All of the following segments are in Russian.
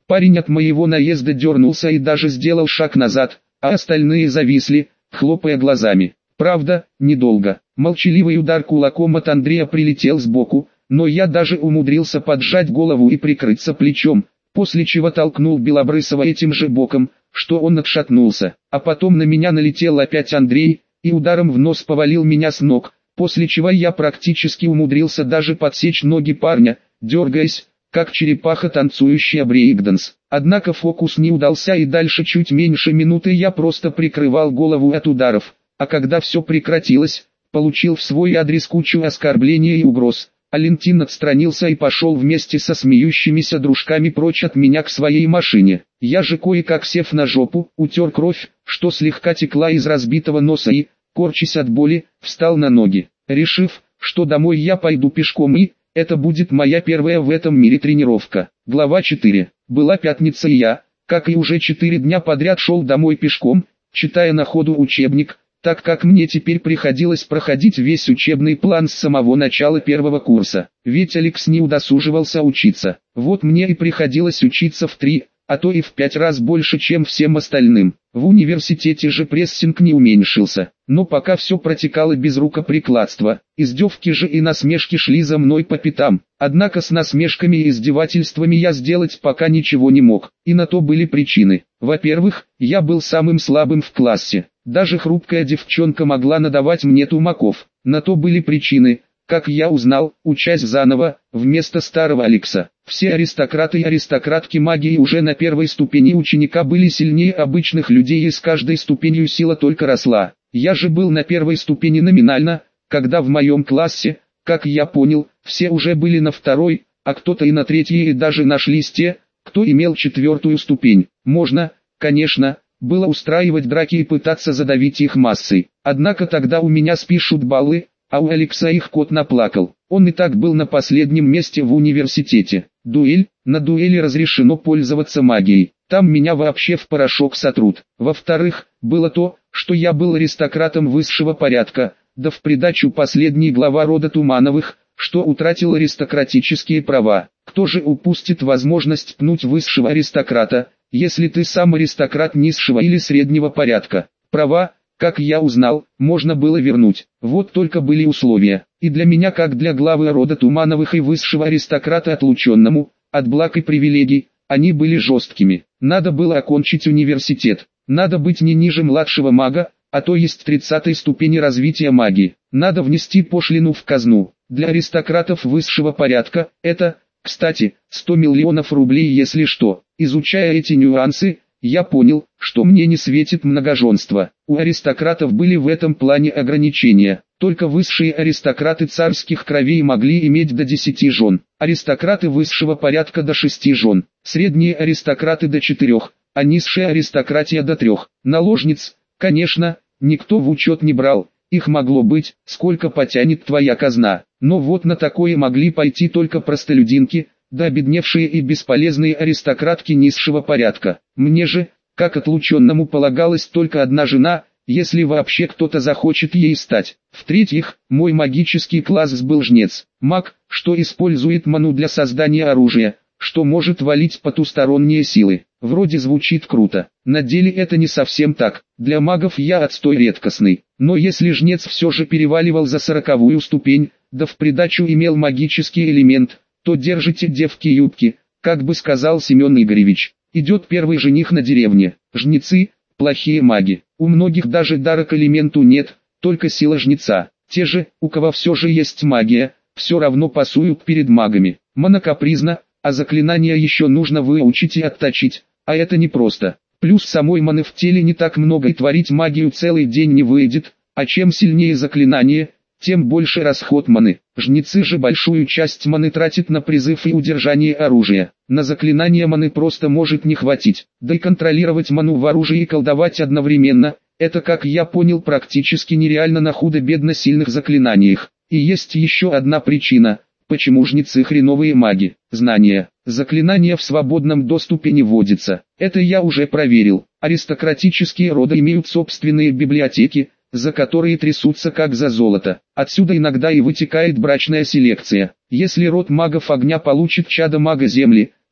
Парень от моего наезда дернулся и даже сделал шаг назад, а остальные зависли, хлопая глазами. Правда, недолго. Молчаливый удар кулаком от Андрея прилетел сбоку, но я даже умудрился поджать голову и прикрыться плечом, после чего толкнул Белобрысова этим же боком, что он отшатнулся. А потом на меня налетел опять Андрей, и ударом в нос повалил меня с ног, после чего я практически умудрился даже подсечь ноги парня, дергаясь, как черепаха, танцующая брейкданс. Однако фокус не удался, и дальше чуть меньше минуты я просто прикрывал голову от ударов, а когда все прекратилось, получил в свой адрес кучу оскорблений и угроз. Алентин отстранился и пошел вместе со смеющимися дружками прочь от меня к своей машине. Я же, кое-как сев на жопу, утер кровь, что слегка текла из разбитого носа, и, корчась от боли, встал на ноги, решив, что домой я пойду пешком, и это будет моя первая в этом мире тренировка. Глава 4. Была пятница, и я, как и уже 4 дня подряд, шел домой пешком, читая на ходу учебник, так как мне теперь приходилось проходить весь учебный план с самого начала первого курса. Ведь Алекс не удосуживался учиться. Вот мне и приходилось учиться в 3, а то и в 5 раз больше, чем всем остальным. В университете же прессинг не уменьшился. Но пока все протекало без рукоприкладства, издевки же и насмешки шли за мной по пятам. Однако с насмешками и издевательствами я сделать пока ничего не мог. И на то были причины. Во-первых, я был самым слабым в классе. Даже хрупкая девчонка могла надавать мне тумаков. На то были причины, как я узнал, учась заново, вместо старого Алекса. Все аристократы и аристократки магии уже на первой ступени ученика были сильнее обычных людей, и с каждой ступенью сила только росла. Я же был на первой ступени номинально, когда в моем классе, как я понял, все уже были на второй, а кто-то и на третьей, и даже нашлись те, кто имел 4-ю ступень. Можно, конечно, было устраивать драки и пытаться задавить их массой. Однако тогда у меня спишут баллы, а у Алекса их кот наплакал. Он и так был на последнем месте в университете. Дуэль. На дуэли разрешено пользоваться магией. Там меня вообще в порошок сотрут. Во-вторых, было то, что я был аристократом высшего порядка, да в придачу последний глава рода Тумановых, что утратил аристократические права. Кто же упустит возможность пнуть высшего аристократа, если ты сам аристократ низшего или среднего порядка? Права, как я узнал, можно было вернуть. Вот только были условия. И для меня, как для главы рода Тумановых и высшего аристократа отлученному, от благ и привилегий, они были жесткими. Надо было окончить университет. Надо быть не ниже младшего мага, а то есть 30-й ступени развития магии. Надо внести пошлину в казну. Для аристократов высшего порядка, это, кстати, 100 миллионов рублей, если что. Изучая эти нюансы, я понял, что мне не светит многоженство. У аристократов были в этом плане ограничения. Только высшие аристократы царских кровей могли иметь до 10 жен. Аристократы высшего порядка до 6 жен. Средние аристократы до 4, а низшая аристократия до 3. Наложниц, конечно, никто в учет не брал. Их могло быть, сколько потянет твоя казна. Но вот на такое могли пойти только простолюдинки, да обедневшие и бесполезные аристократки низшего порядка. Мне же, как отлученному, полагалась только одна жена, если вообще кто-то захочет ей стать. В-третьих, мой магический класс был жнец. Маг, что использует ману для создания оружия, что может валить потусторонние силы. Вроде звучит круто. На деле это не совсем так. Для магов я отстой редкостный. Но если жнец все же переваливал за 40-ю ступень, да в придачу имел магический элемент, то держите, девки, юбки, как бы сказал Семен Игоревич. Идет первый жених на деревне. Жнецы – плохие маги. У многих даже дара к элементу нет, только сила жнеца. Те же, у кого все же есть магия, все равно пасуют перед магами. Мана капризна, а заклинания еще нужно выучить и отточить, а это непросто. Плюс самой маны в теле не так много, и творить магию целый день не выйдет, а чем сильнее заклинание, тем больше расход маны. Жнецы же большую часть маны тратят на призыв и удержание оружия. На заклинание маны просто может не хватить. Да и контролировать ману в оружии и колдовать одновременно, это, как я понял, практически нереально на худо-бедно сильных заклинаниях. И есть еще одна причина, почему жнецы хреновые маги. Знания. Заклинания в свободном доступе не вводятся. Это я уже проверил. Аристократические роды имеют собственные библиотеки, за которые трясутся как за золото. Отсюда иногда и вытекает брачная селекция. Если род магов огня получит чадо мага земли,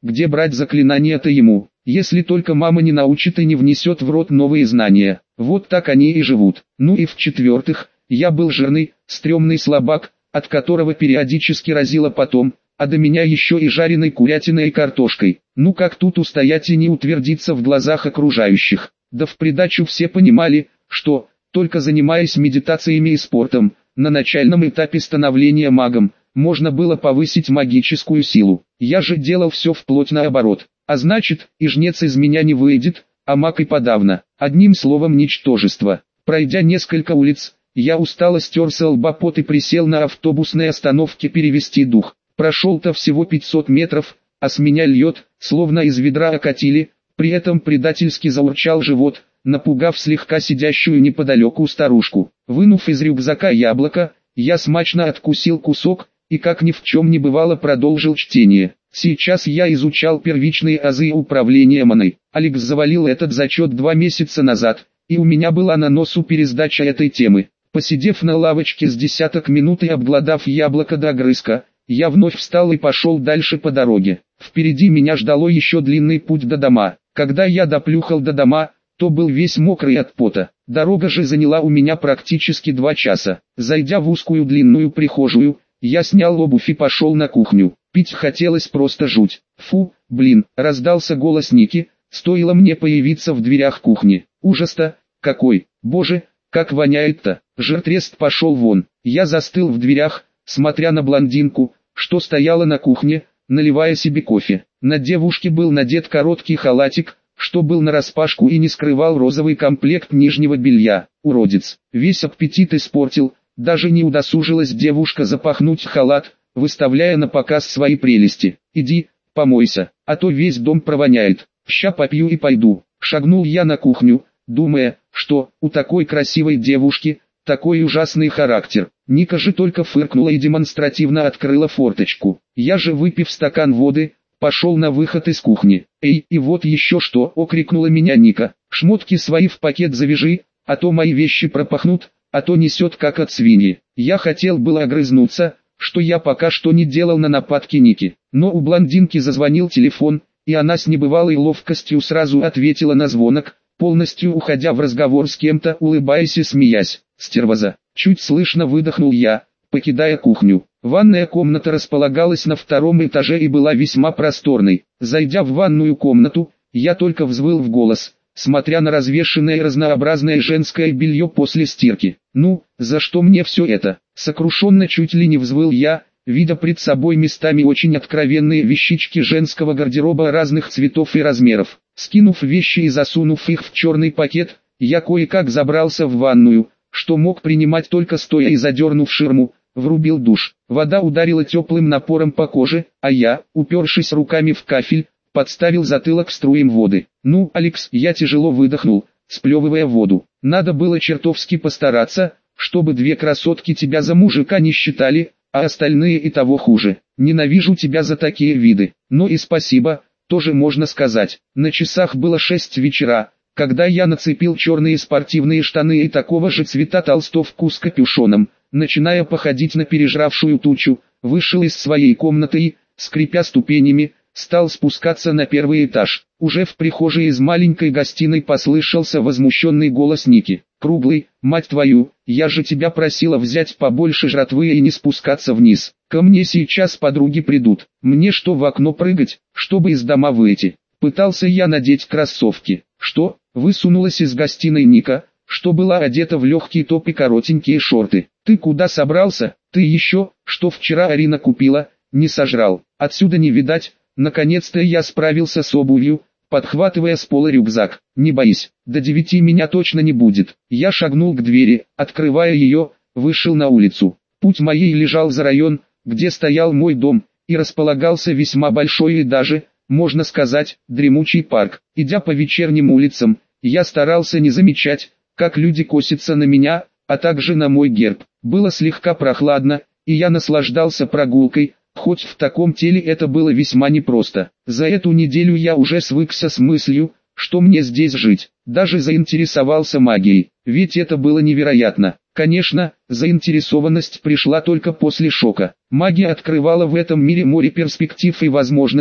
где брать заклинания-то ему, если только мама не научит и не внесет в рот новые знания. Вот так они и живут. Ну и в-четвертых, я был жирный, стрёмный слабак, от которого периодически разило потом, а до меня еще и жареной курятиной и картошкой. Ну как тут устоять и не утвердиться в глазах окружающих? Да в придачу все понимали, что, только занимаясь медитациями и спортом, на начальном этапе становления магом, можно было повысить магическую силу. Я же делал все вплоть наоборот. А значит, и жнец из меня не выйдет, а маг и подавно. Одним словом, ничтожество. Пройдя несколько улиц, я устало стер с лба пот и присел на автобусной остановке перевести дух. Прошел-то всего 500 метров, а с меня льет, словно из ведра окатили, при этом предательски заурчал живот, напугав слегка сидящую неподалеку старушку. Вынув из рюкзака яблоко, я смачно откусил кусок, и как ни в чем не бывало продолжил чтение. Сейчас я изучал первичные азы управления маной. Алекс завалил этот зачет 2 месяца назад, и у меня была на носу пересдача этой темы. Посидев на лавочке с десяток минут и обглодав яблоко до огрызка, я вновь встал и пошел дальше по дороге. Впереди меня ждало еще длинный путь до дома. Когда я доплюхал до дома, то был весь мокрый от пота. Дорога же заняла у меня практически 2 часа. Зайдя в узкую длинную прихожую, я снял обувь и пошел на кухню. Пить хотелось просто жуть. Фу, блин, раздался голос Ники, стоило мне появиться в дверях кухни. Ужас-то, какой, боже, как воняет-то. Жиртрест пошел вон. Я застыл в дверях, смотря на блондинку, что стояла на кухне, наливая себе кофе. На девушке был надет короткий халатик, что был нараспашку и не скрывал розовый комплект нижнего белья. Уродец, весь аппетит испортил, даже не удосужилась девушка запахнуть халат, выставляя на показ свои прелести. Иди, помойся, а то весь дом провоняет. Ща попью и пойду. Шагнул я на кухню, думая, что у такой красивой девушки такой ужасный характер. Ника же только фыркнула и демонстративно открыла форточку. Я же, выпив стакан воды, пошел на выход из кухни. «Эй, и вот еще что!» — окрикнула меня Ника. «Шмотки свои в пакет завяжи, а то мои вещи пропахнут, а то несет как от свиньи». Я хотел было огрызнуться, что я пока что не делал на нападки Ники. Но у блондинки зазвонил телефон, и она с небывалой ловкостью сразу ответила на звонок, полностью уходя в разговор с кем-то, улыбаясь и смеясь. «Стервоза!» — чуть слышно выдохнул я, покидая кухню. Ванная комната располагалась на 2-м этаже и была весьма просторной. Зайдя в ванную комнату, я только взвыл в голос, смотря на развешенное и разнообразное женское белье после стирки. «Ну, за что мне все это?» Сокрушенно чуть ли не взвыл я, видя пред собой местами очень откровенные вещички женского гардероба разных цветов и размеров. Скинув вещи и засунув их в черный пакет, я кое-как забрался в ванную, что мог принимать только стоя и задернув ширму, врубил душ. Вода ударила теплым напором по коже, а я, упершись руками в кафель, подставил затылок струям воды. «Ну, Алекс», я тяжело выдохнул, сплевывая воду. «Надо было чертовски постараться, чтобы 2 красотки тебя за мужика не считали, а остальные и того хуже. Ненавижу тебя за такие виды. Но и спасибо, тоже можно сказать». На часах было 6 вечера, когда я нацепил черные спортивные штаны и такого же цвета толстовку с капюшоном, начиная походить на пережравшую тучу, вышел из своей комнаты и, скрипя ступенями, стал спускаться на 1-й этаж. Уже в прихожей из маленькой гостиной послышался возмущенный голос Ники. «Круглый, мать твою, я же тебя просила взять побольше жратвы и не спускаться вниз. Ко мне сейчас подруги придут. Мне что, в окно прыгать, чтобы из дома выйти?» Пытался я надеть кроссовки. «Что?» — высунулась из гостиной Ника, что была одета в легкий топ и коротенькие шорты. «Ты куда собрался? Ты еще, что вчера Арина купила, не сожрал? Отсюда не видать». Наконец-то я справился с обувью, подхватывая с пола рюкзак. «Не боись, до 9 меня точно не будет». Я шагнул к двери, открывая ее, вышел на улицу. Путь моей лежал за район, где стоял мой дом, и располагался весьма большой и даже, можно сказать, дремучий парк. Идя по вечерним улицам, я старался не замечать, как люди косятся на меня, а также на мой герб. Было слегка прохладно, и я наслаждался прогулкой, хоть в таком теле это было весьма непросто. За эту неделю я уже свыкся с мыслью, что мне здесь жить. Даже заинтересовался магией, ведь это было невероятно. Конечно, заинтересованность пришла только после шока. Магия открывала в этом мире море перспектив и возможностей,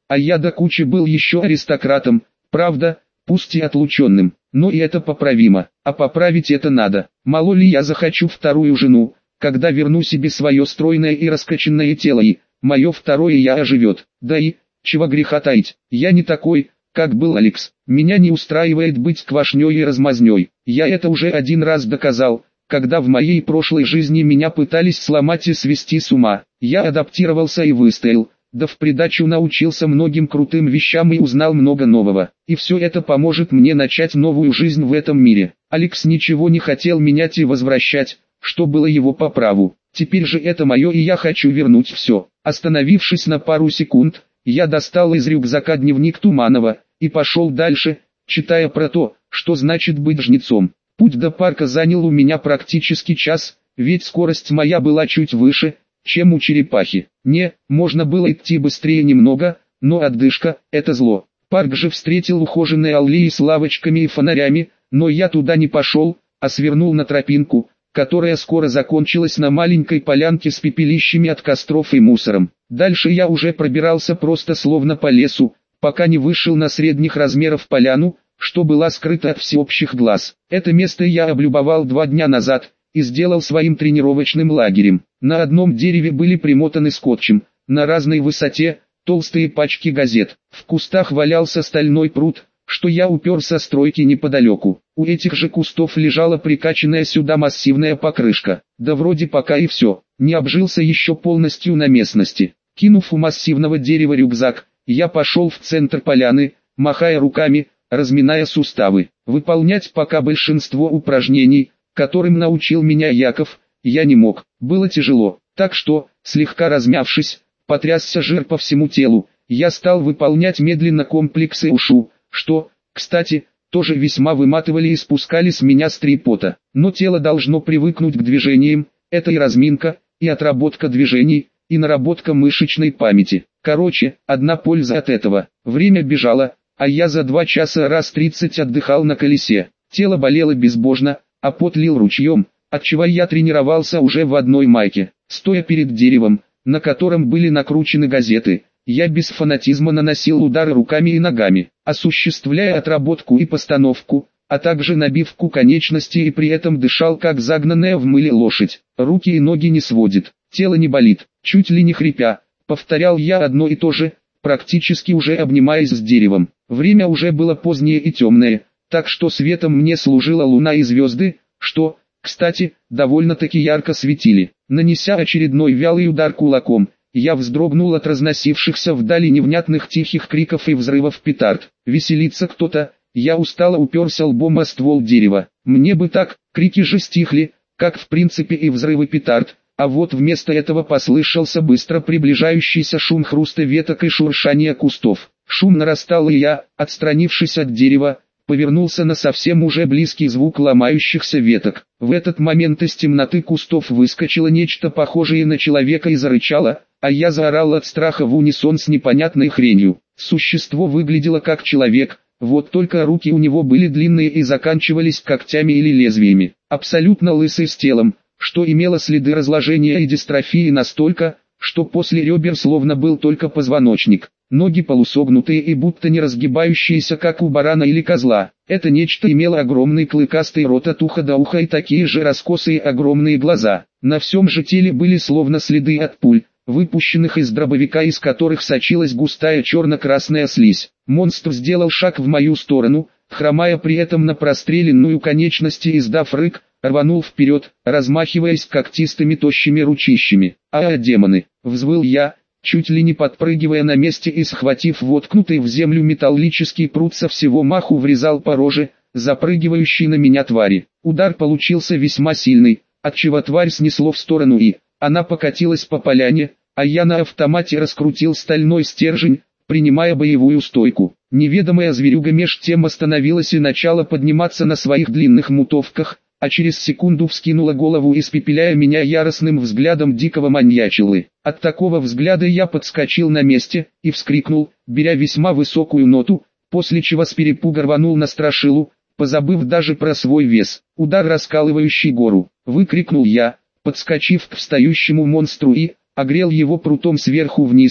а я до кучи был еще аристократом, правда, пусть и отлученным, но и это поправимо, а поправить это надо. Мало ли я захочу вторую жену, когда верну себе свое стройное и раскачанное тело и мое второе я оживет. Да и, чего греха таить, я не такой, как был Алекс. Меня не устраивает быть квашней и размазней. Я это уже один раз доказал, когда в моей прошлой жизни меня пытались сломать и свести с ума. Я адаптировался и выстоял, да в придачу научился многим крутым вещам и узнал много нового. И все это поможет мне начать новую жизнь в этом мире. Алекс ничего не хотел менять и возвращать, что было его по праву. Теперь же это мое и я хочу вернуть все. Остановившись на пару секунд, я достал из рюкзака дневник Туманова и пошел дальше, читая про то, что значит быть жнецом. Путь до парка занял у меня практически час, ведь скорость моя была чуть выше, чем у черепахи. Можно было идти быстрее немного, но отдышка – это зло. Парк же встретил ухоженные аллеи с лавочками и фонарями, но я туда не пошел, а свернул на тропинку, которая скоро закончилась на маленькой полянке с пепелищами от костров и мусором. Дальше я уже пробирался просто словно по лесу, пока не вышел на средних размеров поляну, что была скрыта от всеобщих глаз. Это место я облюбовал 2 дня назад и сделал своим тренировочным лагерем. На одном дереве были примотаны скотчем, на разной высоте, толстые пачки газет. В кустах валялся стальной прут, что я упер со стройки неподалеку. У этих же кустов лежала прикачанная сюда массивная покрышка. Да вроде пока и все, не обжился еще полностью на местности. Кинув у массивного дерева рюкзак, я пошел в центр поляны, махая руками, разминая суставы. Выполнять пока большинство упражнений, которым научил меня Яков, я не мог. Было тяжело, так что, слегка размявшись, потрясся жир по всему телу. Я стал выполнять медленно комплексы ушу, что, кстати, тоже весьма выматывали и спускали с меня струи пота. Но тело должно привыкнуть к движениям, это и разминка, и отработка движений, и наработка мышечной памяти. Короче, одна польза от этого. Время бежало, а я за 2 часа раз 30 отдыхал на колесе. Тело болело безбожно, а пот лил ручьем, отчего я тренировался уже в одной майке. Стоя перед деревом, на котором были накручены газеты, я без фанатизма наносил удары руками и ногами, осуществляя отработку и постановку, а также набивку конечностей и при этом дышал как загнанная в мыле лошадь. Руки и ноги не сводит, тело не болит, чуть ли не хрипя, повторял я одно и то же, практически уже обнимаясь с деревом. Время уже было позднее и темное, так что светом мне служила луна и звезды, что, кстати, довольно-таки ярко светили. Нанеся очередной вялый удар кулаком, я вздрогнул от разносившихся вдали невнятных тихих криков и взрывов петард. Веселится кто-то, я устало уперся лбом о ствол дерева. Мне бы так, крики же стихли, как в принципе и взрывы петард, а вот вместо этого послышался быстро приближающийся шум хруста веток и шуршания кустов. Шум нарастал и я, отстранившись от дерева, повернулся на совсем уже близкий звук ломающихся веток. В этот момент из темноты кустов выскочило нечто похожее на человека и зарычало, а я заорал от страха в унисон с непонятной хренью. Существо выглядело как человек, вот только руки у него были длинные и заканчивались когтями или лезвиями. Абсолютно лысый с телом, что имело следы разложения и дистрофии настолько, что после ребер словно был только позвоночник. Ноги полусогнутые и будто не разгибающиеся, как у барана или козла. Это нечто имело огромный клыкастый рот от уха до уха и такие же раскосые огромные глаза. На всем же теле были словно следы от пуль, выпущенных из дробовика, из которых сочилась густая черно-красная слизь. Монстр сделал шаг в мою сторону, хромая при этом на простреленную конечность и, издав рык, рванул вперед, размахиваясь когтистыми тощими ручищами. Демоны!» — взвыл я, чуть ли не подпрыгивая на месте и, схватив воткнутый в землю металлический прут, со всего маху врезал по роже, запрыгивающей на меня твари. Удар получился весьма сильный, отчего тварь снесло в сторону и она покатилась по поляне, а я на автомате раскрутил стальной стержень, принимая боевую стойку. Неведомая зверюга меж тем остановилась и начала подниматься на своих длинных мутовках, а через секунду вскинула голову, испепеляя меня яростным взглядом дикого маньячилы. От такого взгляда я подскочил на месте и вскрикнул, беря весьма высокую ноту, после чего с перепуга рванул на страшилу, позабыв даже про свой вес. «Удар, раскалывающий гору!» — выкрикнул я, подскочив к встающему монстру и огрел его прутом сверху вниз,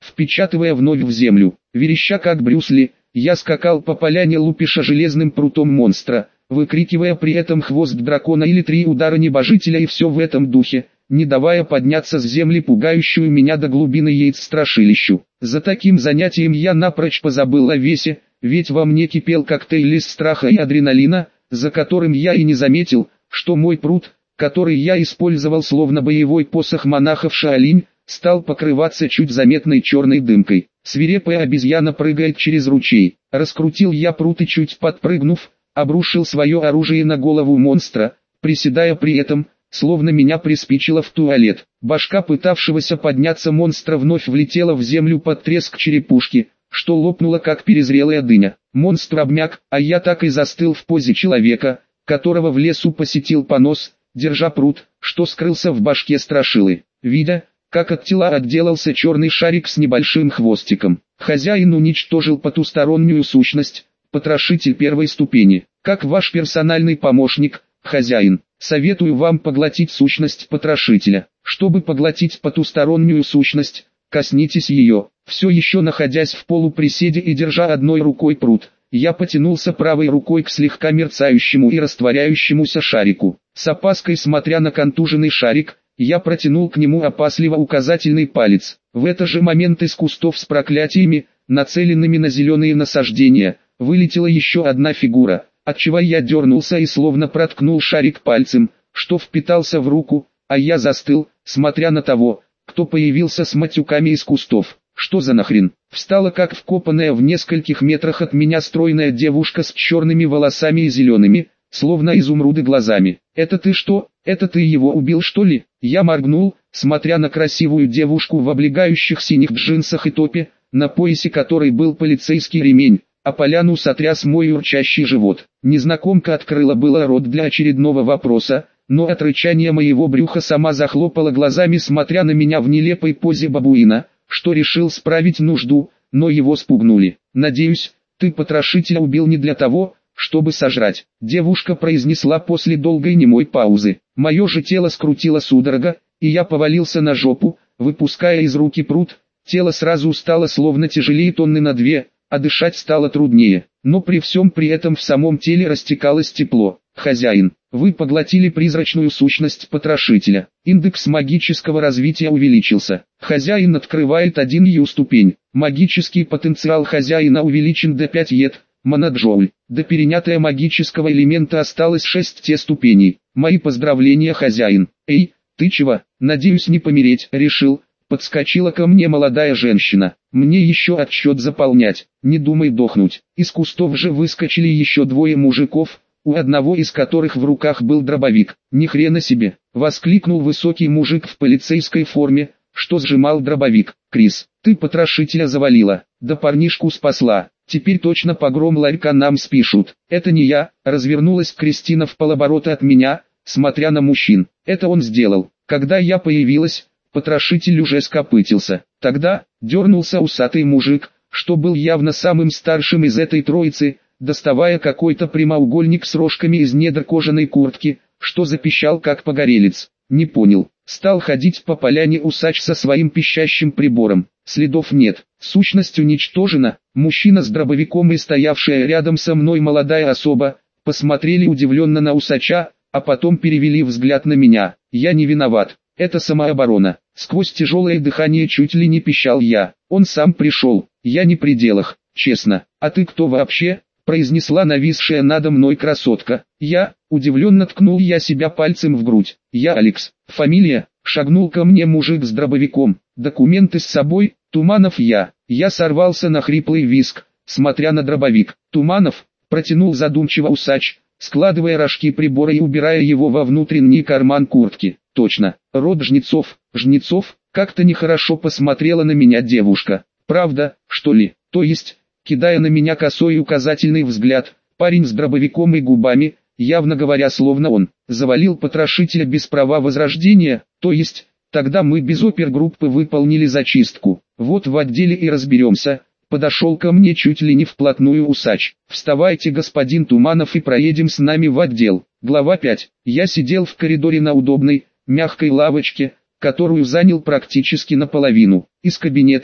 впечатывая вновь в землю. Вереща как Брюс Ли, я скакал по поляне, лупиша железным прутом монстра, выкрикивая при этом хвост дракона или 3 удара небожителя и все в этом духе, не давая подняться с земли пугающую меня до глубины яиц страшилищу. За таким занятием я напрочь позабыл о весе, ведь во мне кипел коктейль из страха и адреналина, за которым я и не заметил, что мой прут, который я использовал словно боевой посох монахов Шаолинь, стал покрываться чуть заметной черной дымкой. Свирепая обезьяна прыгает через ручей. Раскрутил я прут и, чуть подпрыгнув, обрушил свое оружие на голову монстра, приседая при этом, словно меня приспичило в туалет. Башка пытавшегося подняться монстра вновь влетела в землю под треск черепушки, что лопнуло как перезрелая дыня. Монстр обмяк, а я так и застыл в позе человека, которого в лесу посетил понос, держа прут, что скрылся в башке страшилы. Видя, как от тела отделался черный шарик с небольшим хвостиком, хозяин уничтожил потустороннюю сущность, потрошитель первой ступени. Как ваш персональный помощник, хозяин, советую вам поглотить сущность потрошителя. Чтобы поглотить потустороннюю сущность, коснитесь ее. Все еще находясь в полуприседе и держа одной рукой прут, я потянулся правой рукой к слегка мерцающему и растворяющемуся шарику. С опаской смотря на контуженный шарик, я протянул к нему опасливо указательный палец. В этот же момент из кустов с проклятиями, нацеленными на зеленые насаждения, вылетела еще одна фигура, отчего я дернулся и словно проткнул шарик пальцем, что впитался в руку, а я застыл, смотря на того, кто появился с матюками из кустов. Что за нахрен? Встала как вкопанная в нескольких метрах от меня стройная девушка с черными волосами и зелеными, словно изумруды глазами. «Это ты что? Это ты его убил, что ли?» Я моргнул, смотря на красивую девушку в облегающих синих джинсах и топе, на поясе которой был полицейский ремень, а поляну сотряс мой урчащий живот. Незнакомка открыла было рот для очередного вопроса, но от рычания моего брюха сама захлопала глазами, смотря на меня в нелепой позе бабуина, что решил справить нужду, но его спугнули. «Надеюсь, ты потрошителя убил не для того, чтобы сожрать», — девушка произнесла после долгой немой паузы. Мое же тело скрутило судорога, и я повалился на жопу, выпуская из руки прут. Тело сразу стало словно тяжелее тонны на 2, а дышать стало труднее. Но при всем при этом в самом теле растекалось тепло. «Хозяин, вы поглотили призрачную сущность потрошителя. Индекс магического развития увеличился. Хозяин открывает 1 ступень. Магический потенциал хозяина увеличен до 5 моноджоуль. До перенятия магического элемента осталось 6 ступеней. Мои поздравления, хозяин». «Эй, ты чего? Надеюсь не помереть», — решил. Подскочила ко мне молодая женщина. «Мне еще отсчет заполнять, не думай дохнуть». Из кустов же выскочили еще 2 мужиков, у одного из которых в руках был дробовик. «Ни хрена себе!» — воскликнул высокий мужик в полицейской форме, что сжимал дробовик. «Крис, ты потрошителя завалила, да парнишку спасла. Теперь точно погром ларька нам спишут». «Это не я», — развернулась Кристина в полоборота от меня, смотря на мужчин. «Это он сделал. Когда я появилась, потрошитель уже скопытился». Тогда дернулся усатый мужик, что был явно самым старшим из этой троицы, доставая какой-то прямоугольник с рожками из недр кожаной куртки, что запищал как погорелец. «Не понял». Стал ходить по поляне усач со своим пищащим прибором. Следов нет. Сущность уничтожена. Мужчина с дробовиком и стоявшая рядом со мной молодая особа посмотрели удивленно на усача, а потом перевели взгляд на меня. «Я не виноват. Это самооборона». Сквозь тяжелое дыхание чуть ли не пищал я. «Он сам пришел. Я не при делах, честно». «А ты кто вообще?» — произнесла нависшая надо мной красотка. «Я», — удивленно ткнул я себя пальцем в грудь. «Я Алекс. Фамилия?» — шагнул ко мне мужик с дробовиком. «Документы с собой?» «Туманов я». Я сорвался на хриплый визг, смотря на дробовик. «Туманов?» — протянул задумчиво усач, складывая рожки прибора и убирая его во внутренний карман куртки. «Точно, род Жнецов». «Жнецов?» — как-то нехорошо посмотрела на меня девушка. «Правда, что ли?» «То есть?» — кидая на меня косой указательный взгляд, парень с дробовиком и губами, явно говоря словно он, завалил потрошителя без права возрождения, то есть, тогда мы без опергруппы выполнили зачистку. Вот в отделе и разберемся. Подошел ко мне чуть ли не вплотную усач. «Вставайте, господин Туманов, и проедем с нами в отдел». Глава 5. Я сидел в коридоре на удобной, мягкой лавочке, которую занял практически наполовину. Из кабинета,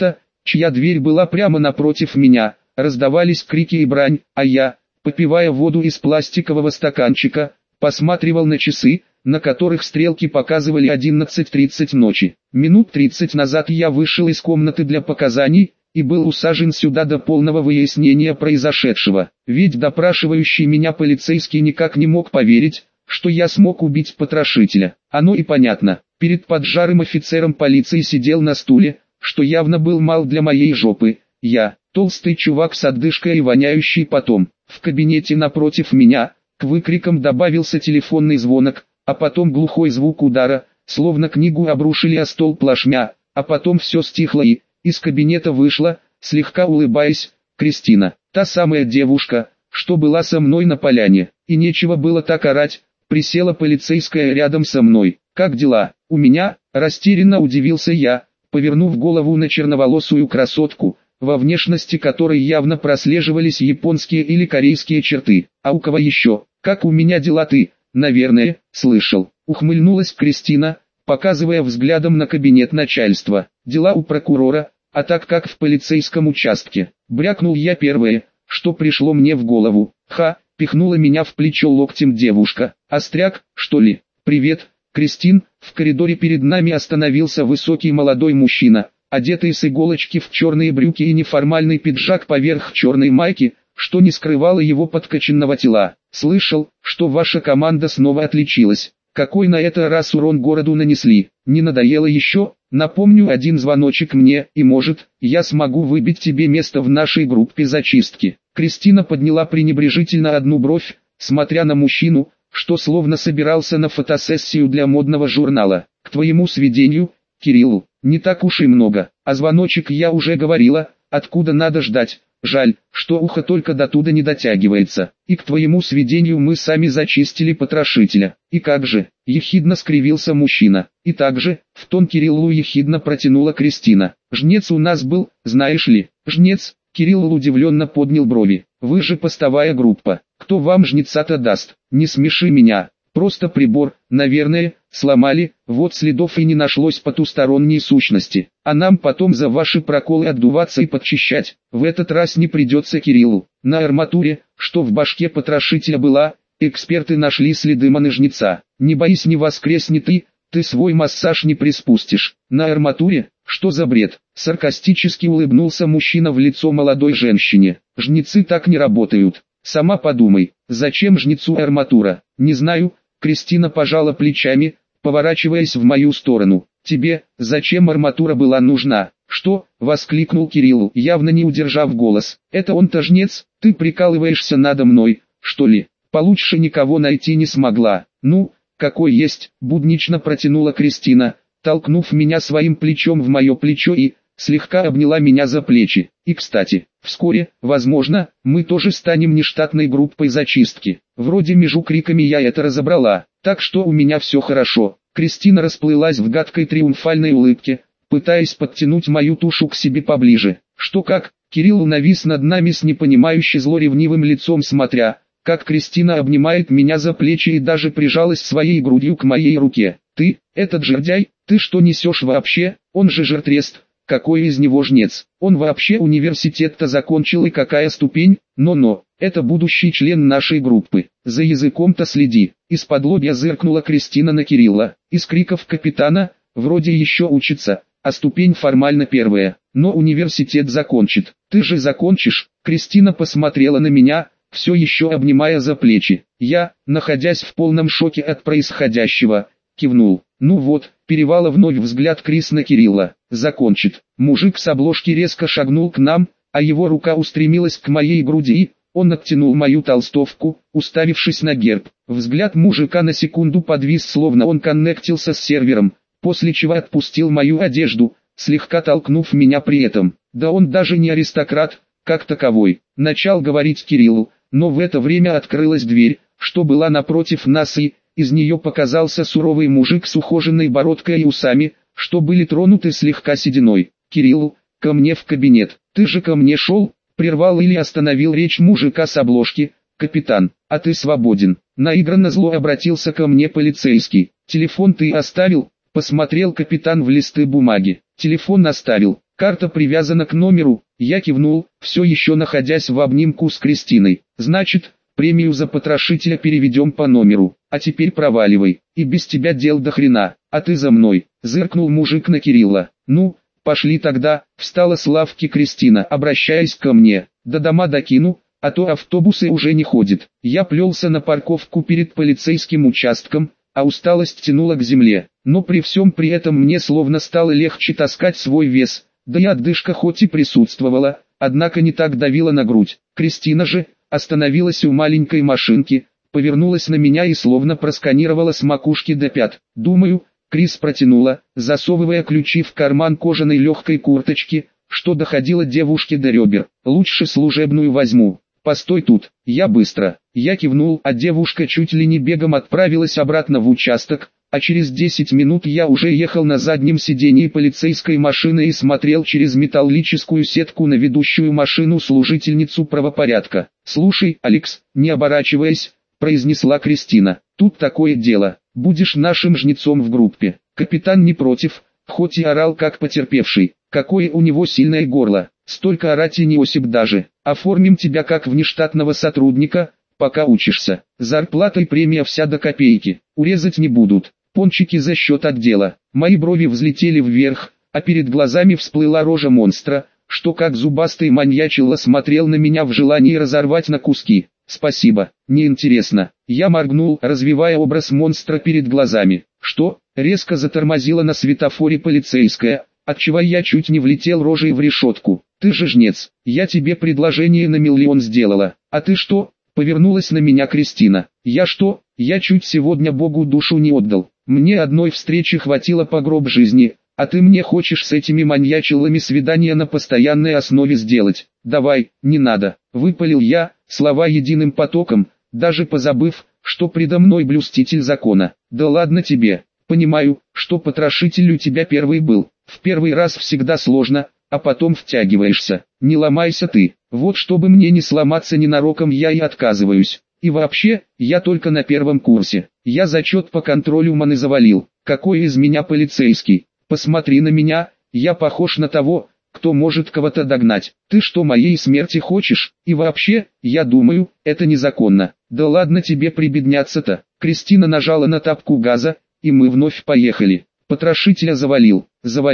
чья дверь была прямо напротив меня, раздавались крики и брань, а я, попивая воду из пластикового стаканчика, посматривал на часы, на которых стрелки показывали 11:30 ночи. Минут 30 назад я вышел из комнаты для показаний, и был усажен сюда до полного выяснения произошедшего. Ведь допрашивающий меня полицейский никак не мог поверить, что я смог убить потрошителя. Оно и понятно. Перед поджарым офицером полиции сидел на стуле, что явно был мал для моей жопы. Я, толстый чувак с отдышкой и воняющий потом. В кабинете напротив меня, к выкрикам добавился телефонный звонок, а потом глухой звук удара, словно книгу обрушили о стол плашмя, а потом все стихло и из кабинета вышла, слегка улыбаясь, Кристина. Та самая девушка, что была со мной на поляне, и нечего было так орать, присела полицейская рядом со мной. «Как дела?» «У меня?» – растерянно удивился я, повернув голову на черноволосую красотку, во внешности которой явно прослеживались японские или корейские черты. «А у кого еще?» «Как у меня дела ты?» «Наверное, слышал», – ухмыльнулась Кристина, показывая взглядом на кабинет начальства. «Дела у прокурора, а так как в полицейском участке». Брякнул я первое, что пришло мне в голову. «Ха!» – пихнула меня в плечо локтем девушка. «Остряк, что ли?» «Привет, Кристин». В коридоре перед нами остановился высокий молодой мужчина, одетый с иголочки в черные брюки и неформальный пиджак поверх черной майки, что не скрывало его подкачанного тела. «Слышал, что ваша команда снова отличилась. Какой на этот раз урон городу нанесли? Не надоело еще? Напомню, один звоночек мне, и может, я смогу выбить тебе место в нашей группе зачистки». Кристина подняла пренебрежительно одну бровь, смотря на мужчину, что словно собирался на фотосессию для модного журнала. «К твоему сведению, Кириллу, не так уж и много, а звоночек я уже говорила, откуда надо ждать. Жаль, что ухо только до туда не дотягивается. И к твоему сведению мы сами зачистили потрошителя». «И как же?» – ехидно скривился мужчина. «И так же», – в тон Кириллу ехидно протянула Кристина. «Жнец у нас был, знаешь ли». «Жнец?» – Кирилл удивленно поднял брови. «Вы же постовая группа. Кто вам жнеца-то даст? Не смеши меня. Просто прибор, наверное, сломали, вот следов и не нашлось потусторонней сущности. А нам потом за ваши проколы отдуваться и подчищать. В этот раз не придется Кириллу. На арматуре, что в башке потрошителя была, эксперты нашли следы манежнеца. Не боись, не воскреснет и ты свой массаж не приспустишь. На арматуре? Что за бред?» Саркастически улыбнулся мужчина в лицо молодой женщине. «Жнецы так не работают. Сама подумай, зачем жнецу арматура?» «Не знаю». Кристина пожала плечами, поворачиваясь в мою сторону. «Тебе, зачем арматура была нужна?» «Что?» – воскликнул Кирилл, явно не удержав голос. «Это он-то жнец? Ты прикалываешься надо мной, что ли? Получше никого найти не смогла». «Ну, какой есть», – буднично протянула Кристина, толкнув меня своим плечом в мое плечо и слегка обняла меня за плечи. «И кстати, вскоре, возможно, мы тоже станем нештатной группой зачистки. Вроде между криками я это разобрала, так что у меня все хорошо». Кристина расплылась в гадкой триумфальной улыбке, пытаясь подтянуть мою тушу к себе поближе. «Что как?» Кирилл навис над нами с непонимающе зло-ревнивым лицом, смотря, как Кристина обнимает меня за плечи и даже прижалась своей грудью к моей руке. «Ты, этот жердяй, ты что несешь вообще? Он же жертрест. Какой из него жнец? Он вообще университет-то закончил и какая ступень? Но, это будущий член нашей группы. За языком-то следи». Исподлобья зыркнула Кристина на Кирилла. Из криков капитана, вроде еще учится, а ступень формально первая, но университет закончит. «Ты же закончишь?» Кристина посмотрела на меня, все еще обнимая за плечи. Я, находясь в полном шоке от происходящего, кивнул. «Ну вот», перевала вновь взгляд Крис на Кирилла. «Закончит». Мужик с обложки резко шагнул к нам, а его рука устремилась к моей груди и он оттянул мою толстовку, уставившись на герб. Взгляд мужика на секунду подвис, словно он коннектился с сервером, после чего отпустил мою одежду, слегка толкнув меня при этом. Да он даже не аристократ, как таковой. Начал говорить Кириллу, но в это время открылась дверь, что была напротив нас, и из нее показался суровый мужик с ухоженной бородкой и усами, что были тронуты слегка сединой. «Кирилл, ко мне в кабинет». «Ты же ко мне шел?» Прервал или остановил речь мужика с обложки. «Капитан, а ты свободен». Наигранно зло обратился ко мне полицейский. «Телефон ты оставил?» Посмотрел капитан в листы бумаги. «Телефон оставил. Карта привязана к номеру. Я кивнул, все еще находясь в обнимку с Кристиной. Значит, премию за потрошителя переведем по номеру. А теперь проваливай, и без тебя дел до хрена, а ты за мной. Зыркнул мужик на Кирилла. Ну, пошли тогда, встала с лавки Кристина, обращаясь ко мне. До дома докину, а то автобусы уже не ходят. Я плелся на парковку перед полицейским участком, а усталость тянула к земле. Но при всем при этом мне словно стало легче таскать свой вес, да и отдышка хоть и присутствовала, однако не так давила на грудь. Кристина же остановилась у маленькой машинки, повернулась на меня и словно просканировала с макушки до пят. «Думаю», — Крис протянула, засовывая ключи в карман кожаной легкой курточки, что доходило девушке до ребер. «Лучше служебную возьму. Постой тут, я быстро». Я кивнул, а девушка чуть ли не бегом отправилась обратно в участок, а через 10 минут я уже ехал на заднем сидении полицейской машины и смотрел через металлическую сетку на ведущую машину служительницу правопорядка. «Слушай, Алекс», не оборачиваясь, произнесла Кристина, «тут такое дело, будешь нашим жнецом в группе». Капитан не против, хоть и орал как потерпевший. Какое у него сильное горло, столько орать и не осип даже. «Оформим тебя как внештатного сотрудника, пока учишься. Зарплата и премия вся до копейки, урезать не будут. Пончики за счет отдела». Мои брови взлетели вверх, а перед глазами всплыла рожа монстра, что как зубастый маньячило смотрел на меня в желании разорвать на куски. «Спасибо, неинтересно». Я моргнул, развивая образ монстра перед глазами. «Что?» — резко затормозила на светофоре полицейская, отчего я чуть не влетел рожей в решетку. «Ты же жнец, я тебе предложение на 1 миллион сделала, а ты что?» — повернулась на меня Кристина. «Я что? Я чуть сегодня Богу душу не отдал. Мне одной встречи хватило по гроб жизни, а ты мне хочешь с этими маньячилами свидание на постоянной основе сделать. Давай, не надо», — выпалил я, слова единым потоком, даже позабыв, что предо мной блюститель закона. «Да ладно тебе, понимаю, что потрошитель у тебя первый был, в первый раз всегда сложно, а потом втягиваешься. Не ломайся ты, вот чтобы мне не сломаться ненароком я и отказываюсь. И вообще, я только на 1 курсе, я зачет по контролю маны завалил. Какой из меня полицейский? Посмотри на меня, я похож на того, кто может кого-то догнать. Ты что, моей смерти хочешь? И вообще, я думаю, это незаконно». «Да ладно тебе прибедняться-то». Кристина нажала на тапку газа, и мы вновь поехали. Потрошителя завалил,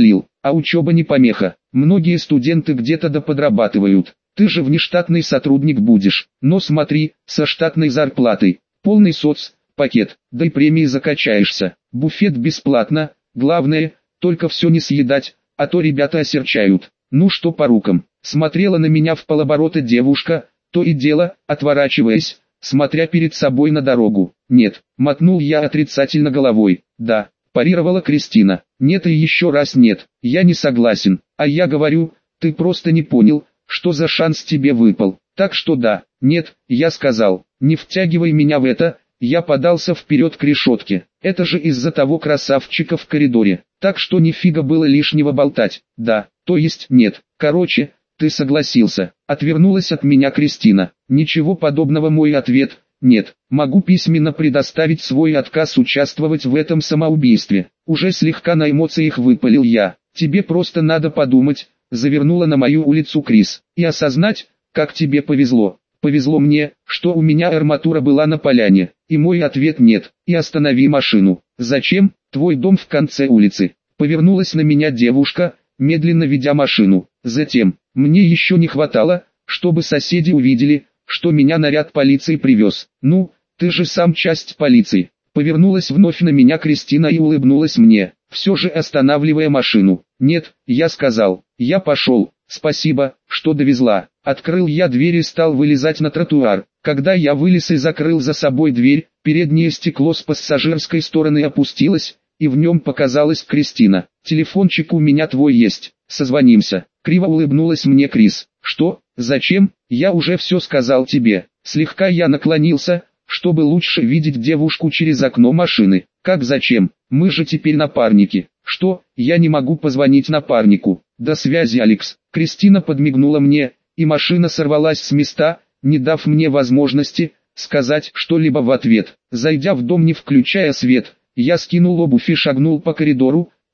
а учеба не помеха. Многие студенты где-то доподрабатывают. Ты же внештатный сотрудник будешь, но смотри, со штатной зарплатой, полный соцпакет, да и премии закачаешься. Буфет бесплатно, главное, только все не съедать, а то ребята осерчают. Ну что по рукам? Смотрела на меня вполоборота девушка, то и дело, отворачиваясь, смотря перед собой на дорогу. «Нет», мотнул я отрицательно головой. «Да», парировала Кристина. «Нет и еще раз нет, я не согласен». «А я говорю, ты просто не понял, что за шанс тебе выпал. Так что да, нет», я сказал. «Не втягивай меня в это». Я подался вперед к решетке. «Это же из-за того красавчика в коридоре. Так что нифига было лишнего болтать». «Да, то есть нет. Короче, ты согласился». Отвернулась от меня Кристина. «Ничего подобного мой ответ. Нет, могу письменно предоставить свой отказ участвовать в этом самоубийстве». Уже слегка на эмоциях выпалил я. «Тебе просто надо подумать», завернула на мою улицу Крис, «и осознать, как тебе повезло». Повезло мне, что у меня арматура была на поляне, и мой ответ нет, и останови машину. «Зачем? Твой дом в конце улицы». Повернулась на меня девушка, медленно ведя машину. «Затем, мне еще не хватало, чтобы соседи увидели, что меня наряд полиции привез. Ну, ты же сам часть полиции». Повернулась вновь на меня Кристина и улыбнулась мне, все же останавливая машину. «Нет», я сказал, «я пошел, спасибо, что довезла». Открыл я дверь и стал вылезать на тротуар. Когда я вылез и закрыл за собой дверь, переднее стекло с пассажирской стороны опустилось, и в нем показалась Кристина. «Телефончик у меня твой есть, созвонимся». Криво улыбнулась мне Крис. «Что? Зачем? Я уже все сказал тебе». Слегка я наклонился, чтобы лучше видеть девушку через окно машины. «Как зачем? Мы же теперь напарники». «Что? Я не могу позвонить напарнику». «До связи, Алекс». Кристина подмигнула мне, и машина сорвалась с места, не дав мне возможности сказать что-либо в ответ. Зайдя в дом не включая свет, я скинул обувь и шагнул по коридору,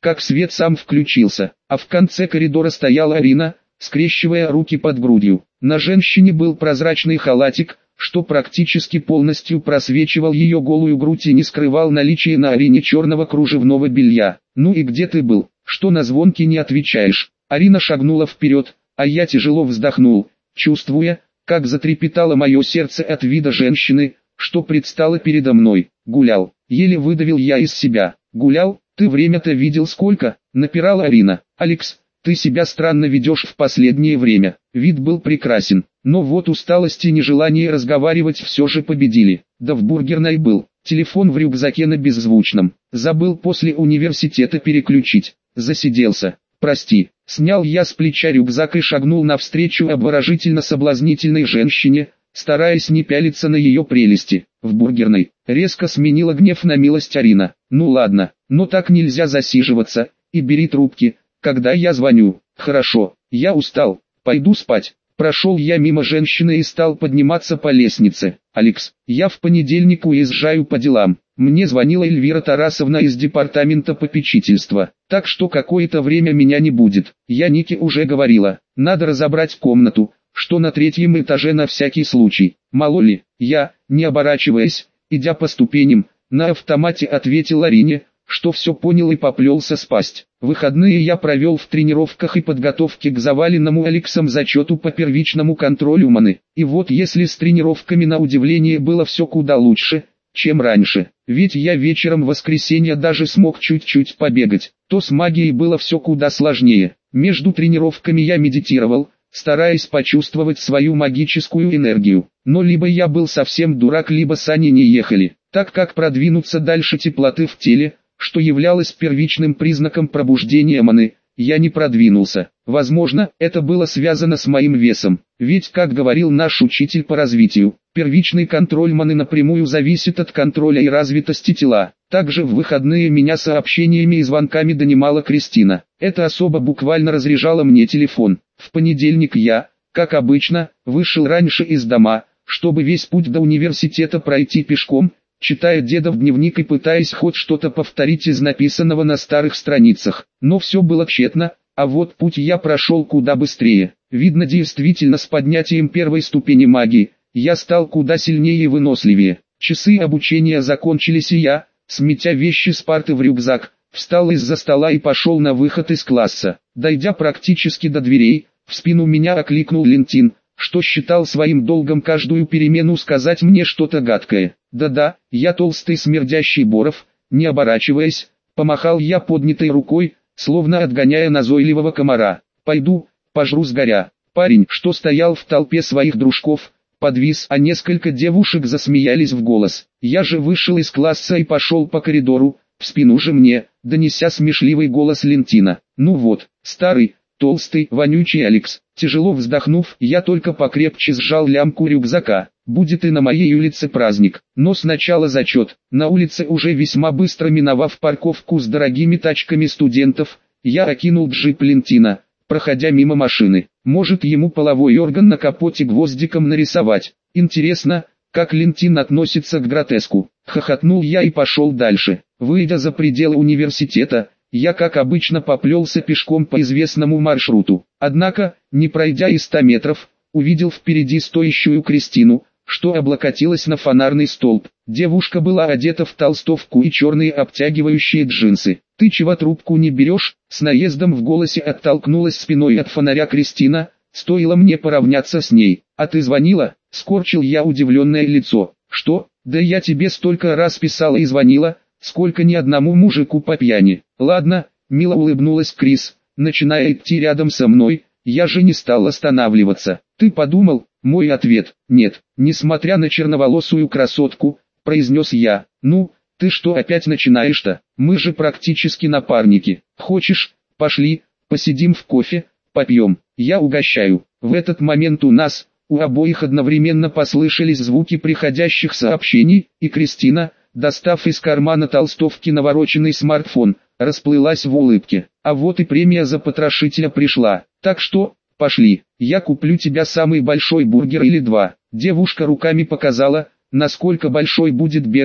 как свет сам включился, а в конце коридора стояла Арина, скрещивая руки под грудью. На женщине был прозрачный халатик, что практически полностью просвечивал ее голую грудь и не скрывал наличие на Арине черного кружевного белья. «Ну и где ты был? Что на звонки не отвечаешь?» Арина шагнула вперед, а я тяжело вздохнул, чувствуя, как затрепетало мое сердце от вида женщины, что предстала передо мной. «Гулял», еле выдавил я из себя. «Гулял? Ты время-то видел сколько?» — напирала Арина. «Алекс, ты себя странно ведешь в последнее время». Вид был прекрасен, но вот усталость и нежелание разговаривать все же победили. Да в бургерной был, телефон в рюкзаке на беззвучном. Забыл после университета переключить. Засиделся. «Прости». Снял я с плеча рюкзак и шагнул навстречу обворожительно-соблазнительной женщине, стараясь не пялиться на ее прелести. В бургерной резко сменила гнев на милость Арина. «Ну ладно, но так нельзя засиживаться, и бери трубки, когда я звоню». «Хорошо, я устал, пойду спать». Прошел я мимо женщины и стал подниматься по лестнице. «Алекс, я в понедельник уезжаю по делам. Мне звонила Эльвира Тарасовна из департамента попечительства, так что какое-то время меня не будет. Я Нике уже говорила, надо разобрать комнату, что на 3-м этаже на всякий случай. Мало ли». Я, не оборачиваясь, идя по ступеням, на автомате ответил Арине, что все понял и поплелся спать. Выходные я провел в тренировках и подготовке к заваленному Алексом зачету по первичному контролю МАНы. И вот если с тренировками на удивление было все куда лучше, чем раньше, ведь я вечером в воскресенье даже смог чуть-чуть побегать, то с магией было все куда сложнее. Между тренировками я медитировал, стараясь почувствовать свою магическую энергию. Но либо я был совсем дурак, либо сани не ехали, так как продвинуться дальше теплоты в теле, что являлось первичным признаком пробуждения маны, я не продвинулся. Возможно, это было связано с моим весом, ведь, как говорил наш учитель по развитию, первичный контроль маны напрямую зависит от контроля и развитости тела. Также в выходные меня сообщениями и звонками донимала Кристина. Эта особа буквально разряжала мне телефон. В понедельник я, как обычно, вышел раньше из дома, чтобы весь путь до университета пройти пешком, читая дедов дневник и пытаясь хоть что-то повторить из написанного на старых страницах. Но все было тщетно, а вот путь я прошел куда быстрее. Видно, действительно с поднятием первой ступени магии, я стал куда сильнее и выносливее. Часы обучения закончились и я, сметя вещи с парты в рюкзак, встал из-за стола и пошел на выход из класса. Дойдя практически до дверей, в спину меня окликнул Лентин, что считал своим долгом каждую перемену сказать мне что-то гадкое. «Да-да, я толстый смердящий Боров», не оборачиваясь, помахал я поднятой рукой, словно отгоняя назойливого комара. «Пойду, пожру сгоря». Парень, что стоял в толпе своих дружков, подвис, а несколько девушек засмеялись в голос. Я же вышел из класса и пошел по коридору, в спину же мне, донеся смешливый голос Лентина. «Ну вот, старый, толстый, вонючий Алекс». Тяжело вздохнув, я только покрепче сжал лямку рюкзака. Будет и на моей улице праздник, но сначала зачет. На улице уже весьма быстро миновав парковку с дорогими тачками студентов, я окинул джип Лентина, проходя мимо машины. Может, ему половой орган на капоте гвоздиком нарисовать. Интересно, как Лентин относится к гротеску. Хохотнул я и пошел дальше. Выйдя за пределы университета, я как обычно поплелся пешком по известному маршруту. Однако, не пройдя и 100 метров, увидел впереди стоящую Кристину, что облокотилась на фонарный столб. Девушка была одета в толстовку и черные обтягивающие джинсы. «Ты чего трубку не берешь?» С наездом в голосе оттолкнулась спиной от фонаря Кристина, стоило мне поравняться с ней. «А ты звонила?» Скорчил я удивленное лицо. «Что? Да я тебе столько раз писала и звонила, сколько ни одному мужику по пьяни». «Ладно», мило улыбнулась Крис, начиная идти рядом со мной, я же не стал останавливаться. «Ты подумал?» Мой ответ – нет. Несмотря на черноволосую красотку, произнес я. «Ну, ты что опять начинаешь-то? Мы же практически напарники. Хочешь, пошли, посидим в кофе, попьем, я угощаю». В этот момент у обоих одновременно послышались звуки приходящих сообщений, и Кристина, достав из кармана толстовки навороченный смартфон, расплылась в улыбке. А вот и премия за потрошителя пришла. Так что, пошли, я куплю тебя самый большой бургер или 2. Девушка руками показала, насколько большой будет бургер,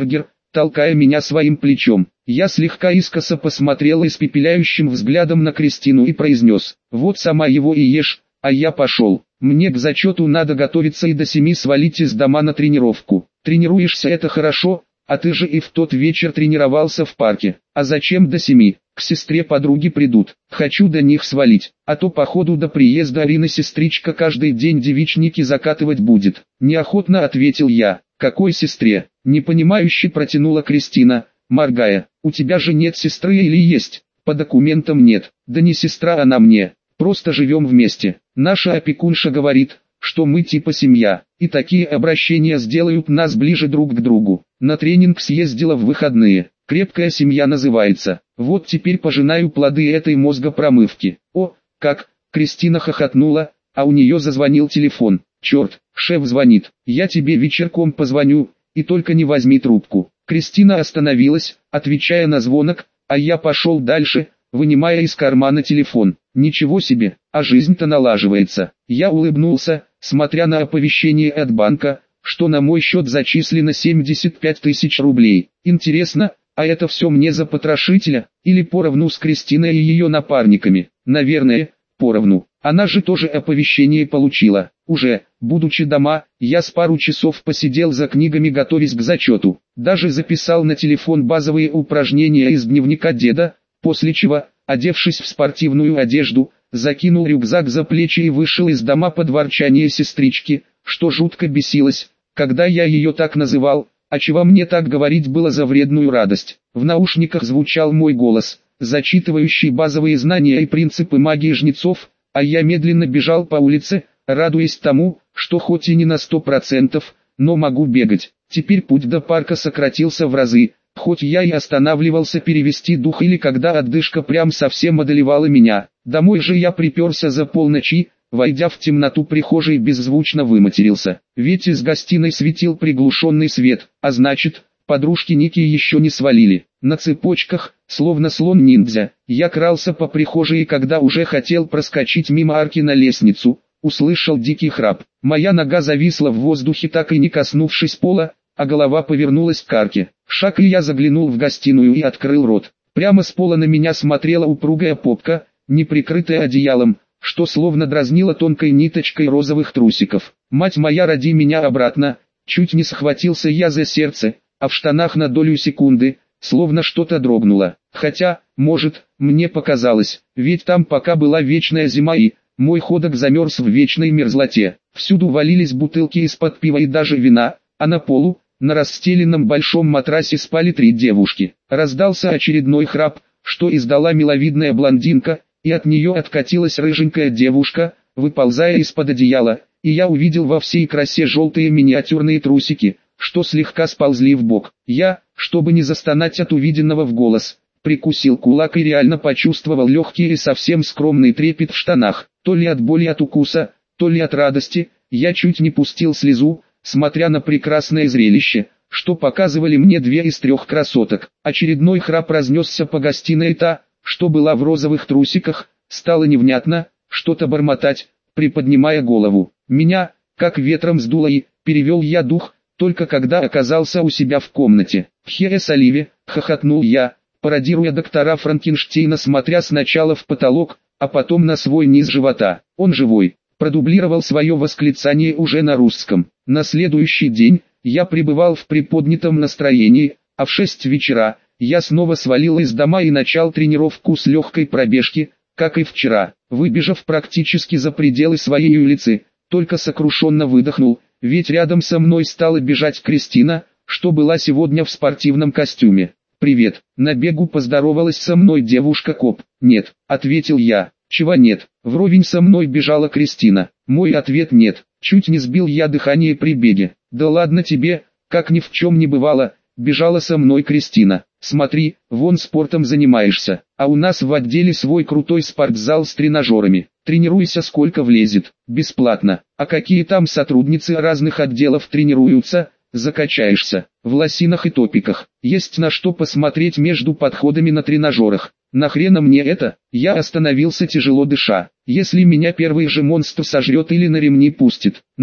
толкая меня своим плечом. Я слегка искоса посмотрел испепеляющим взглядом на Кристину и произнес: «Вот сама его и ешь, а я пошел. Мне к зачету надо готовиться и до 7 свалить из дома на тренировку». «Тренируешься — это хорошо, а ты же и в тот вечер тренировался в парке». «А зачем до 7? К сестре подруги придут. Хочу до них свалить, а то по ходу до приезда Арины сестричка каждый день девичники закатывать будет». Неохотно ответил я. «Какой сестре?» — непонимающе протянула Кристина, моргая. «У тебя же нет сестры или есть?» «По документам нет». «Да не сестра она мне, просто живем вместе. Наша опекунша говорит, что мы типа семья, и такие обращения сделают нас ближе друг к другу. На тренинг съездила в выходные. Крепкая семья называется. Вот теперь пожинаю плоды этой мозгопромывки». «О, как!» — Кристина хохотнула, а у нее зазвонил телефон. «Черт, шеф звонит. Я тебе вечерком позвоню, и только не возьми трубку». Кристина остановилась, отвечая на звонок, а я пошел дальше, вынимая из кармана телефон. Ничего себе, а жизнь-то налаживается. Я улыбнулся, смотря на оповещение от банка, что на мой счет зачислено 75 тысяч рублей. Интересно, а это все мне за потрошителя, или поровну с Кристиной и ее напарниками? Наверное, поровну. Она же тоже оповещение получила. Уже, будучи дома, я с пару часов посидел за книгами, готовясь к зачету. Даже записал на телефон базовые упражнения из дневника деда, после чего, одевшись в спортивную одежду, закинул рюкзак за плечи и вышел из дома под ворчание сестрички, что жутко бесилась, когда я ее так называл, а чего мне так говорить было за вредную радость. В наушниках звучал мой голос, зачитывающий базовые знания и принципы магии жнецов, а я медленно бежал по улице, радуясь тому, что хоть и не на 100%, но могу бегать. Теперь путь до парка сократился в разы, хоть я и останавливался перевести дух или когда отдышка прям совсем одолевала меня. Домой же я приперся за полночи, войдя в темноту прихожей беззвучно выматерился. Ведь из гостиной светил приглушенный свет, а значит, подружки Ники еще не свалили. На цепочках, словно слон-ниндзя, я крался по прихожей и когда уже хотел проскочить мимо арки на лестницу, услышал дикий храп. Моя нога зависла в воздухе, так и не коснувшись пола, а голова повернулась к арке. Шаг, и я заглянул в гостиную и открыл рот. Прямо с пола на меня смотрела упругая попка, не прикрытая одеялом, что словно дразнило тонкой ниточкой розовых трусиков. «Мать моя, роди меня обратно!» Чуть не схватился я за сердце, а в штанах на долю секунды, словно что-то дрогнуло. Хотя, может, мне показалось, ведь там пока была вечная зима и мой ходок замерз в вечной мерзлоте. Всюду валились бутылки из-под пива и даже вина, а на полу, на расстеленном большом матрасе спали 3 девушки. Раздался очередной храп, что издала миловидная блондинка, и от нее откатилась рыженькая девушка, выползая из-под одеяла, и я увидел во всей красе желтые миниатюрные трусики, что слегка сползли в бок. Я, чтобы не застонать от увиденного в голос, прикусил кулак и реально почувствовал легкий и совсем скромный трепет в штанах. То ли от боли от укуса, то ли от радости, я чуть не пустил слезу, смотря на прекрасное зрелище, что показывали мне 2 из 3 красоток. Очередной храп разнесся по гостиной, и та, что была в розовых трусиках, стало невнятно, что-то бормотать, приподнимая голову. Меня, как ветром сдуло, и перевел я дух, только когда оказался у себя в комнате. «Херес Оливе!» — хохотнул я, пародируя доктора Франкенштейна, смотря сначала в потолок, а потом на свой низ живота. «Он живой!» — продублировал свое восклицание уже на русском. На следующий день, я пребывал в приподнятом настроении, а в 6 вечера, я снова свалил из дома и начал тренировку с легкой пробежки, как и вчера. Выбежав практически за пределы своей улицы, только сокрушенно выдохнул, ведь рядом со мной стала бежать Кристина, что была сегодня в спортивном костюме. «Привет», — на бегу поздоровалась со мной девушка-коп. «Нет», — ответил я. «Чего нет?» Вровень со мной бежала Кристина. Мой ответ нет. Чуть не сбил я дыхание при беге. «Да ладно тебе», как ни в чем не бывало, бежала со мной Кристина. «Смотри, вон спортом занимаешься, а у нас в отделе свой крутой спортзал с тренажерами. Тренируйся сколько влезет, бесплатно. А какие там сотрудницы разных отделов тренируются, закачаешься. В лосинах и топиках. Есть на что посмотреть между подходами на тренажерах. Нахрена мне это?» Я остановился, тяжело дыша. «Если меня первый же монстр сожрет или на ремни пустит, ну,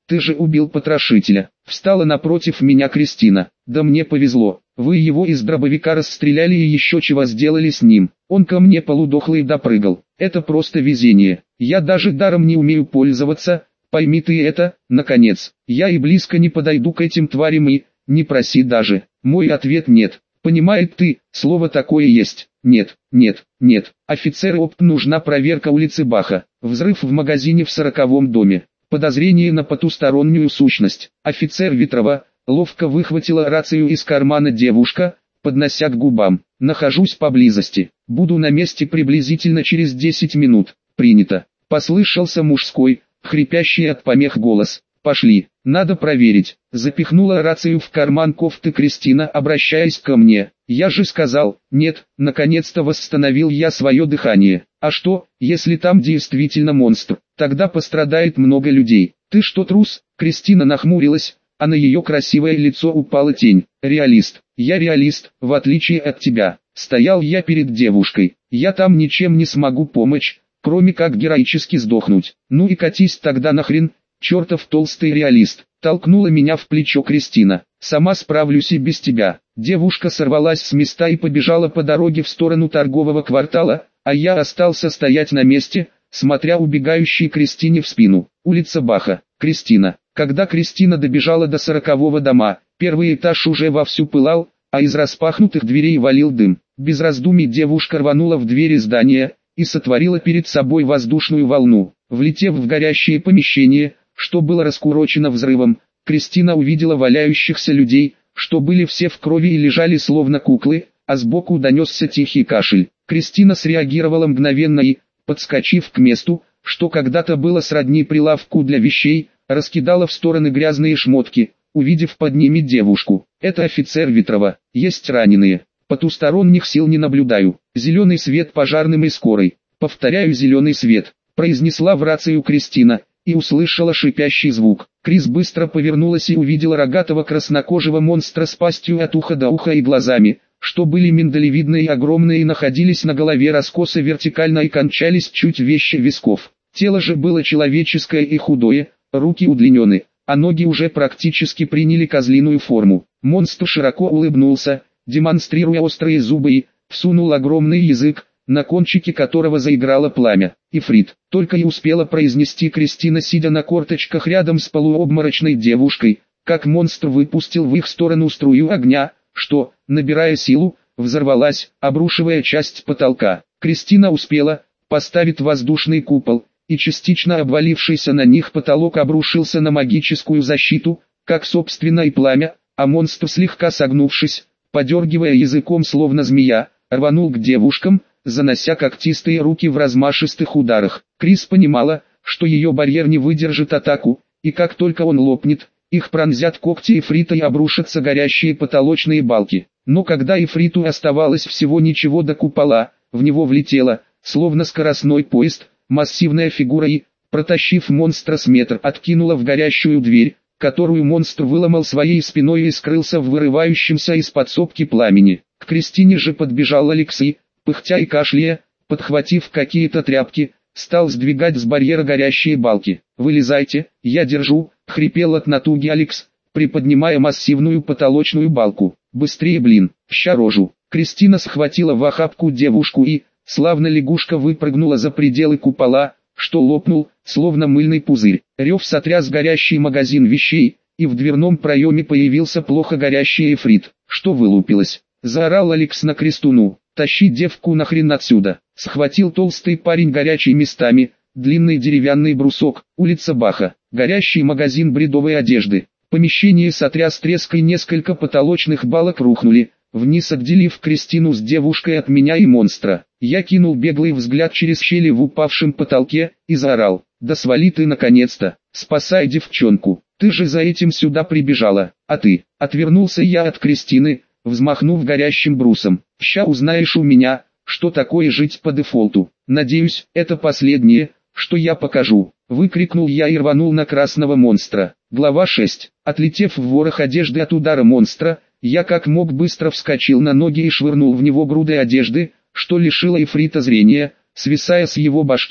Ты же убил потрошителя. Встала напротив меня Кристина. Да мне повезло. Вы его из дробовика расстреляли и еще чего сделали с ним. Он ко мне полудохлый допрыгал. Это просто везение. Я даже даром не умею пользоваться. Пойми ты это, наконец. Я и близко не подойду к этим тварям и... Не проси даже. Мой ответ нет. Понимает ты, слово такое есть. Нет, нет, нет. Офицер ОПТ, нужна проверка улицы Баха. Взрыв в магазине в 40-м доме. Подозрение на потустороннюю сущность. Офицер Ветрова ловко выхватила рацию из кармана девушка, поднося к губам. Нахожусь поблизости. Буду на месте приблизительно через 10 минут. Принято. Послышался мужской, хрипящий от помех голос. Пошли, надо проверить. Запихнула рацию в карман кофты Кристина, обращаясь ко мне. Я же сказал, нет, наконец-то восстановил я свое дыхание. А что, если там действительно монстр? Тогда пострадает много людей. Ты что, трус? Кристина нахмурилась, а на ее красивое лицо упала тень. Реалист. Я реалист, в отличие от тебя. Стоял я перед девушкой. Я там ничем не смогу помочь, кроме как героически сдохнуть. Ну и катись тогда нахрен. Чертов толстый реалист, толкнула меня в плечо Кристина. Сама справлюсь и без тебя. Девушка сорвалась с места и побежала по дороге в сторону торгового квартала, а я остался стоять на месте, смотря убегающей Кристине в спину. Улица Баха. Кристина. Когда Кристина добежала до 40-го дома, первый этаж уже вовсю пылал, а из распахнутых дверей валил дым. Без раздумий девушка рванула в двери здания и сотворила перед собой воздушную волну. Влетев в горящее помещение, что было раскурочено взрывом, Кристина увидела валяющихся людей, что были все в крови и лежали словно куклы, а сбоку донесся тихий кашель. Кристина среагировала мгновенно и, подскочив к месту, что когда-то было сродни прилавку для вещей, раскидала в стороны грязные шмотки, увидев под ними девушку. Это офицер Ветрова, есть раненые. Потусторонних сил не наблюдаю. Зеленый свет пожарным и скорой. Повторяю, зеленый свет, произнесла в рацию Кристина и услышала шипящий звук. Крис быстро повернулась и увидела рогатого краснокожего монстра с пастью от уха до уха и глазами, что были миндалевидные и огромные и находились на голове раскосо вертикально и кончались чуть выше висков. Тело же было человеческое и худое, руки удлинены, а ноги уже практически приняли козлиную форму. Монстр широко улыбнулся, демонстрируя острые зубы и всунул огромный язык, на кончике которого заиграло пламя. Ифрит, только и успела произнести Кристина, сидя на корточках рядом с полуобморочной девушкой, как монстр выпустил в их сторону струю огня, что, набирая силу, взорвалась, обрушивая часть потолка. Кристина успела поставить воздушный купол, и частично обвалившийся на них потолок обрушился на магическую защиту, как собственно и пламя, а монстр, слегка согнувшись, подергивая языком словно змея, рванул к девушкам, занося когтистые руки в размашистых ударах. Крис понимала, что ее барьер не выдержит атаку, и как только он лопнет, их пронзят когти Ифрита и обрушатся горящие потолочные балки. Но когда Ифриту оставалось всего ничего до купола, в него влетела, словно скоростной поезд, массивная фигура и, протащив монстра с метр, откинула в горящую дверь, которую монстр выломал своей спиной и скрылся в вырывающемся из подсобки пламени. К Кристине же подбежал Алекс и, пыхтя и кашляя, подхватив какие-то тряпки, стал сдвигать с барьера горящие балки. «Вылезайте, я держу», — хрипел от натуги Алекс, приподнимая массивную потолочную балку. «Быстрее, блин, ща рожу». Кристина схватила в охапку девушку и, славно лягушка, выпрыгнула за пределы купола, что лопнул, словно мыльный пузырь. Рев сотряс горящий магазин вещей, и в дверном проеме появился плохо горящий Ифрит. «Что вылупилось?» — заорал Алекс на Кристуну. «Тащи девку нахрен отсюда!» Схватил толстый парень горячий местами, длинный деревянный брусок, улица Баха, горящий магазин бредовой одежды. Помещение сотряс треск и несколько потолочных балок рухнули, вниз отделив Кристину с девушкой от меня и монстра. Я кинул беглый взгляд через щели в упавшем потолке и заорал: «Да свали ты наконец-то! Спасай девчонку! Ты же за этим сюда прибежала, а ты!» Отвернулся я от Кристины, взмахнув горящим брусом. «Ща узнаешь у меня, что такое жить по дефолту. Надеюсь, это последнее, что я покажу», — выкрикнул я и рванул на красного монстра. Глава 6. Отлетев в ворох одежды от удара монстра, я как мог быстро вскочил на ноги и швырнул в него грудой одежды, что лишило Ифрита зрения, свисая с его башки,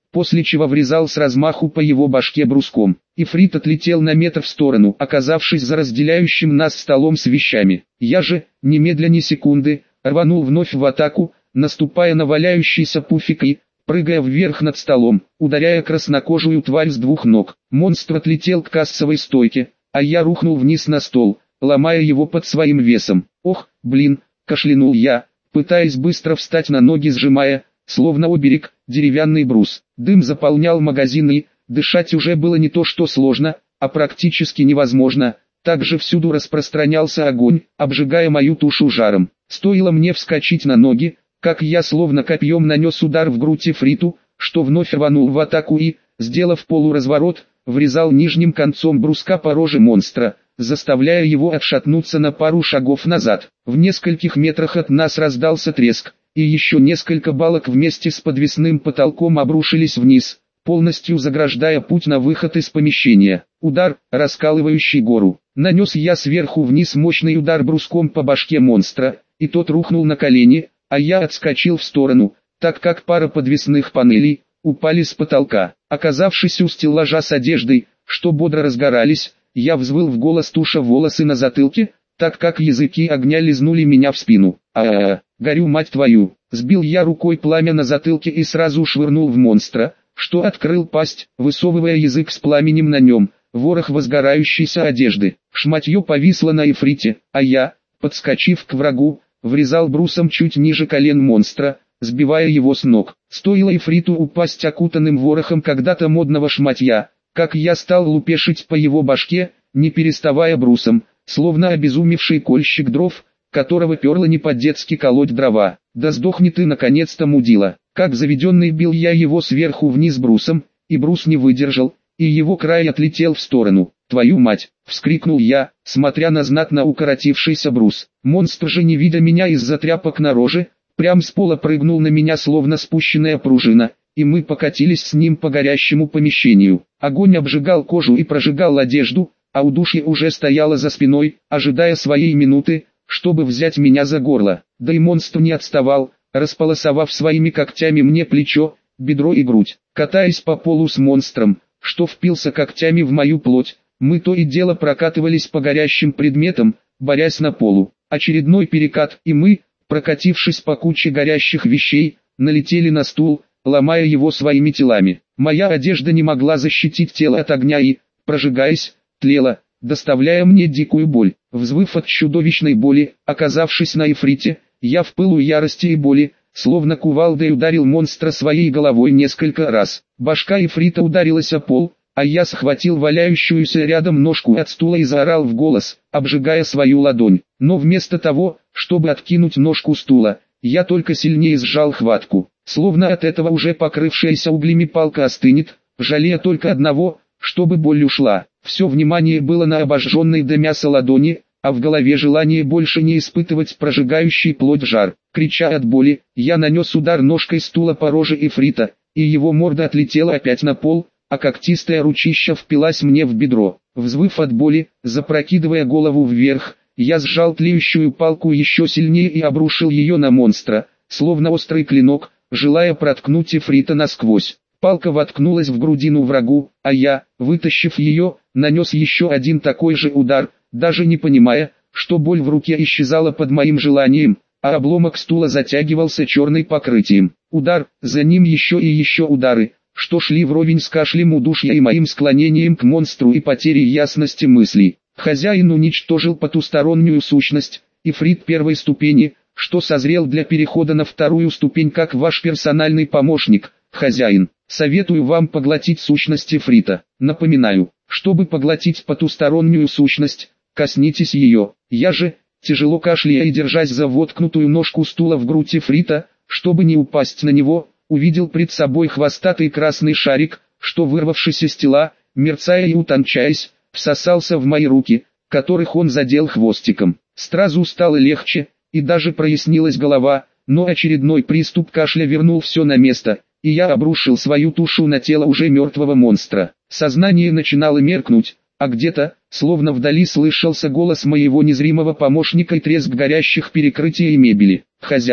после чего врезал с размаху по его башке бруском. Ифрит отлетел на метр в сторону, оказавшись за разделяющим нас столом с вещами. Я же, немедля ни секунды, рванул вновь в атаку, наступая на валяющийся пуфик и, прыгая вверх над столом, ударяя краснокожую тварь с двух ног. Монстр отлетел к кассовой стойке, а я рухнул вниз на стол, ломая его под своим весом. «Ох, блин!» – кашлянул я, пытаясь быстро встать на ноги, сжимая, словно оберег, деревянный брус. Дым заполнял магазин и, дышать уже было не то что сложно, а практически невозможно. Также всюду распространялся огонь, обжигая мою тушу жаром. Стоило мне вскочить на ноги, как я словно копьем нанес удар в грудь Ифриту, что вновь рванул в атаку и, сделав полуразворот, врезал нижним концом бруска по роже монстра, заставляя его отшатнуться на пару шагов назад. В нескольких метрах от нас раздался треск, и еще несколько балок вместе с подвесным потолком обрушились вниз, полностью заграждая путь на выход из помещения. Удар, раскалывающий гору. Нанес я сверху вниз мощный удар бруском по башке монстра, и тот рухнул на колени, а я отскочил в сторону, так как пара подвесных панелей упали с потолка. Оказавшись у стеллажа с одеждой, что бодро разгорались, я взвыл в голос, туша волосы на затылке, так как языки огня лизнули меня в спину. Горю, мать твою! Сбил я рукой пламя на затылке и сразу швырнул в монстра, что открыл пасть, высовывая язык с пламенем на нем, ворох возгорающейся одежды. Шматье повисло на Ифрите, а я, подскочив к врагу, врезал брусом чуть ниже колен монстра, сбивая его с ног. Стоило Ифриту упасть окутанным ворохом когда-то модного шматья, как я стал лупешить по его башке, не переставая брусом, словно обезумевший кольщик дров, которого перло не по-детски колоть дрова. «Да сдохни ты наконец-то, мудила!» Как заведенный бил я его сверху вниз брусом, и брус не выдержал, и его край отлетел в сторону. «Твою мать!» — вскрикнул я, смотря на знатно укоротившийся брус. Монстр же, не видя меня из-за тряпок на роже, прям с пола прыгнул на меня словно спущенная пружина, и мы покатились с ним по горящему помещению. Огонь обжигал кожу и прожигал одежду, а удушье уже стояло за спиной, ожидая своей минуты, чтобы взять меня за горло. Да и монстр не отставал, располосовав своими когтями мне плечо, бедро и грудь. Катаясь по полу с монстром, что впился когтями в мою плоть, мы то и дело прокатывались по горящим предметам, борясь на полу. Очередной перекат, и мы, прокатившись по куче горящих вещей, налетели на стул, ломая его своими телами. Моя одежда не могла защитить тело от огня и, прожигаясь, тлела, доставляя мне дикую боль. Взвыв от чудовищной боли, оказавшись на Ифрите, я в пылу ярости и боли, словно кувалдой ударил монстра своей головой несколько раз. Башка Ифрита ударилась о пол, а я схватил валяющуюся рядом ножку от стула и заорал в голос, обжигая свою ладонь. Но вместо того, чтобы откинуть ножку стула, я только сильнее сжал хватку. Словно от этого уже покрывшаяся углями палка остынет, жалея только одного, чтобы боль ушла. Все внимание было на обожженной до мяса ладони, а в голове желание больше не испытывать прожигающий плоть жар. Крича от боли, я нанес удар ножкой стула по роже Ифрита, и его морда отлетела опять на пол, а когтистая ручища впилась мне в бедро. Взвыв от боли, запрокидывая голову вверх, я сжал тлеющую палку еще сильнее и обрушил ее на монстра, словно острый клинок, желая проткнуть Ифрита насквозь. Палка воткнулась в грудину врагу, а я, вытащив ее, нанес еще один такой же удар, даже не понимая, что боль в руке исчезала под моим желанием, а обломок стула затягивался черным покрытием. Удар, за ним еще и еще удары, что шли вровень с кашлем удушья и моим склонением к монстру и потерей ясности мыслей. Хозяин уничтожил потустороннюю сущность, Ифрит первой ступени, что созрел для перехода на вторую ступень как ваш персональный помощник, хозяин. Советую вам поглотить сущность Ифрита. Напоминаю, чтобы поглотить потустороннюю сущность, коснитесь ее. Я же, тяжело кашляя и держась за воткнутую ножку стула в грудь Ифрита, чтобы не упасть на него, увидел пред собой хвостатый красный шарик, что, вырвавшись из тела, мерцая и утончаясь, всосался в мои руки, которых он задел хвостиком. Сразу стало легче, и даже прояснилась голова, но очередной приступ кашля вернул все на место, и я обрушил свою тушу на тело уже мертвого монстра. Сознание начинало меркнуть, а где-то, словно вдали, слышался голос моего незримого помощника и треск горящих перекрытий и мебели. «Хозяин,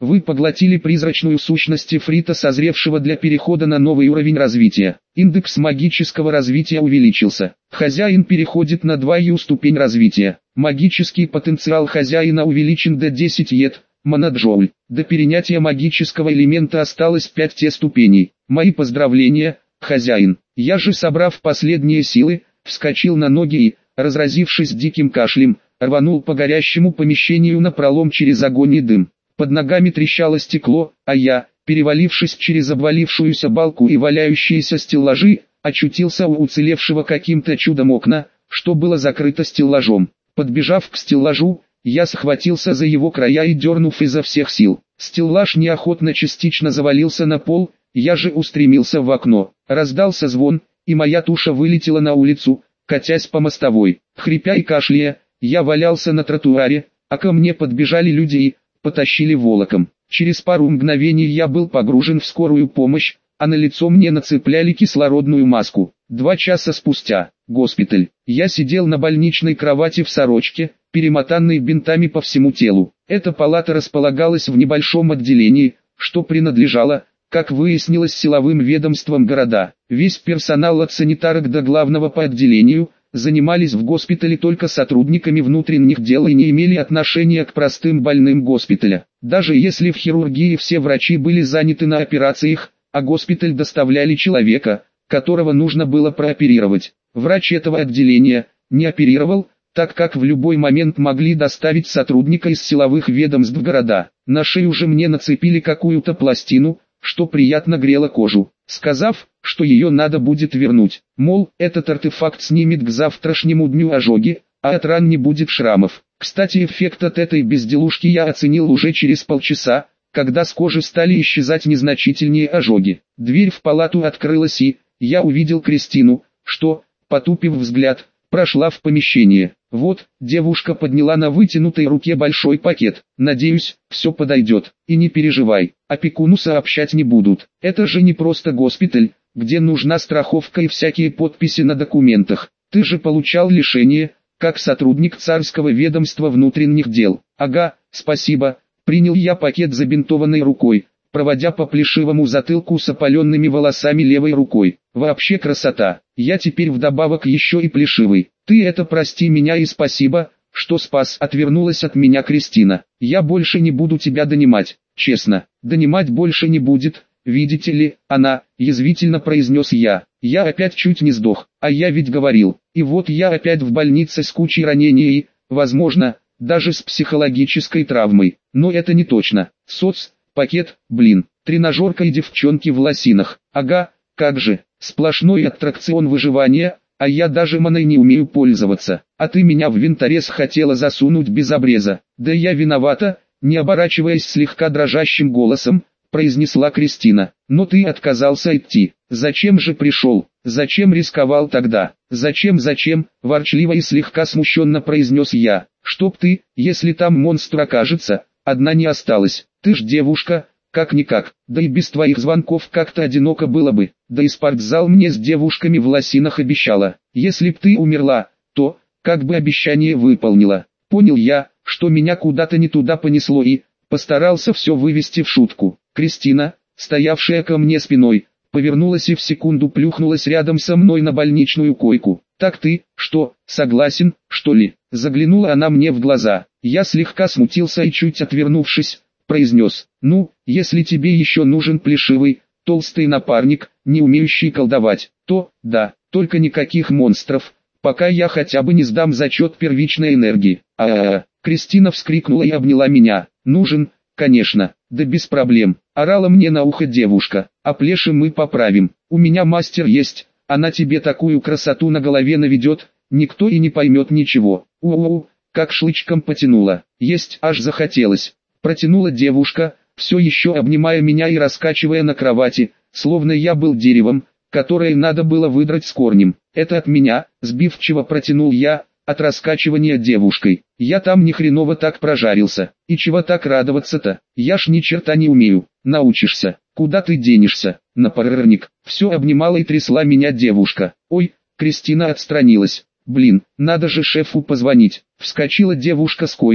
Вы поглотили призрачную сущность Ифрита, созревшего для перехода на новый уровень развития. Индекс магического развития увеличился. Хозяин переходит на 2 ступень развития. Магический потенциал хозяина увеличен до 10 ед, моноджоуль. До перенятия магического элемента осталось 5 ступеней. Мои поздравления, хозяин. Я же, собрав последние силы, вскочил на ноги и, разразившись диким кашлем, рванул по горящему помещению напролом через огонь и дым. Под ногами трещало стекло, а я, перевалившись через обвалившуюся балку и валяющиеся стеллажи, очутился у уцелевшего каким-то чудом окна, что было закрыто стеллажом. Подбежав к стеллажу, я схватился за его края и, дернув изо всех сил, стеллаж неохотно частично завалился на пол, я же устремился в окно. Раздался звон, и моя туша вылетела на улицу, катясь по мостовой. Хрипя и кашляя, я валялся на тротуаре, а ко мне подбежали люди и потащили волоком. Через пару мгновений я был погружен в скорую помощь, а на лицо мне нацепляли кислородную маску. 2 часа спустя, госпиталь. Я сидел на больничной кровати в сорочке, перемотанной бинтами по всему телу. Эта палата располагалась в небольшом отделении, что принадлежало, как выяснилось, силовым ведомствам города. Весь персонал от санитарок до главного по отделению занимались в госпитале только сотрудниками внутренних дел и не имели отношения к простым больным госпиталя. Даже если в хирургии все врачи были заняты на операциях, а госпиталь доставляли человека, которого нужно было прооперировать, врач этого отделения не оперировал, так как в любой момент могли доставить сотрудника из силовых ведомств города. На шею же мне нацепили какую-то пластину, что приятно грело кожу, сказав, что ее надо будет вернуть. Мол, этот артефакт снимет к завтрашнему дню ожоги, а от ран не будет шрамов. Кстати, эффект от этой безделушки я оценил уже через полчаса, когда с кожи стали исчезать незначительные ожоги. Дверь в палату открылась и я увидел Кристину, что, потупив взгляд, прошла в помещение. Вот, девушка подняла на вытянутой руке большой пакет. Надеюсь, все подойдет. И не переживай, опекуну сообщать не будут. Это же не просто госпиталь, где нужна страховка и всякие подписи на документах. Ты же получал лишение, как сотрудник царского ведомства внутренних дел. Ага, спасибо. Принял я пакет забинтованной рукой, проводя по плешивому затылку с опаленными волосами левой рукой. Вообще красота. Я теперь вдобавок еще и плешивый. Ты это прости меня и спасибо, что спас. Отвернулась от меня Кристина. Я больше не буду тебя донимать, честно. Донимать больше не будет, видите ли, она, язвительно произнес я. Я опять чуть не сдох, а я ведь говорил. И вот я опять в больнице с кучей ранений и, возможно, даже с психологической травмой. Но это не точно. Пакет, блин, тренажерка и девчонки в лосинах. Ага, как же, сплошной аттракцион выживания, а я даже маной не умею пользоваться. А ты меня в винторез хотела засунуть без обреза. Да я виновата, не оборачиваясь слегка дрожащим голосом, произнесла Кристина. Но ты отказался идти. Зачем же пришел? Зачем рисковал тогда? Зачем, ворчливо и слегка смущенно произнес я. Чтоб ты, если там монстр окажется, одна не осталась. Ты ж девушка, как-никак, да и без твоих звонков как-то одиноко было бы. Да и спортзал мне с девушками в лосинах обещала. Если б ты умерла, то, как бы обещание выполнила. Понял я, что меня куда-то не туда понесло и постарался все вывести в шутку. Кристина, стоявшая ко мне спиной, повернулась и в секунду плюхнулась рядом со мной на больничную койку. «Так ты, что, согласен, что ли?» Заглянула она мне в глаза. Я слегка смутился и чуть отвернувшись, произнес: «Ну, если тебе еще нужен плешивый, толстый напарник, не умеющий колдовать, то, да, только никаких монстров, пока я хотя бы не сдам зачет первичной энергии». Кристина вскрикнула и обняла меня. «Нужен, конечно, да без проблем», орала мне на ухо девушка. «А плеши мы поправим, у меня мастер есть, она тебе такую красоту на голове наведет, никто и не поймет ничего». Как шлычком потянула. Есть аж захотелось. Протянула девушка, все еще обнимая меня и раскачивая на кровати, словно я был деревом, которое надо было выдрать с корнем. «Это от меня», сбивчиво протянул я, от раскачивания девушкой. «Я там ни хреново так прожарился. И чего так радоваться-то? Я ж ни черта не умею. Научишься. Куда ты денешься, напарник?» Все обнимала и трясла меня девушка. «Ой», Кристина отстранилась. «Блин, надо же шефу позвонить». Вскочила девушка с койки,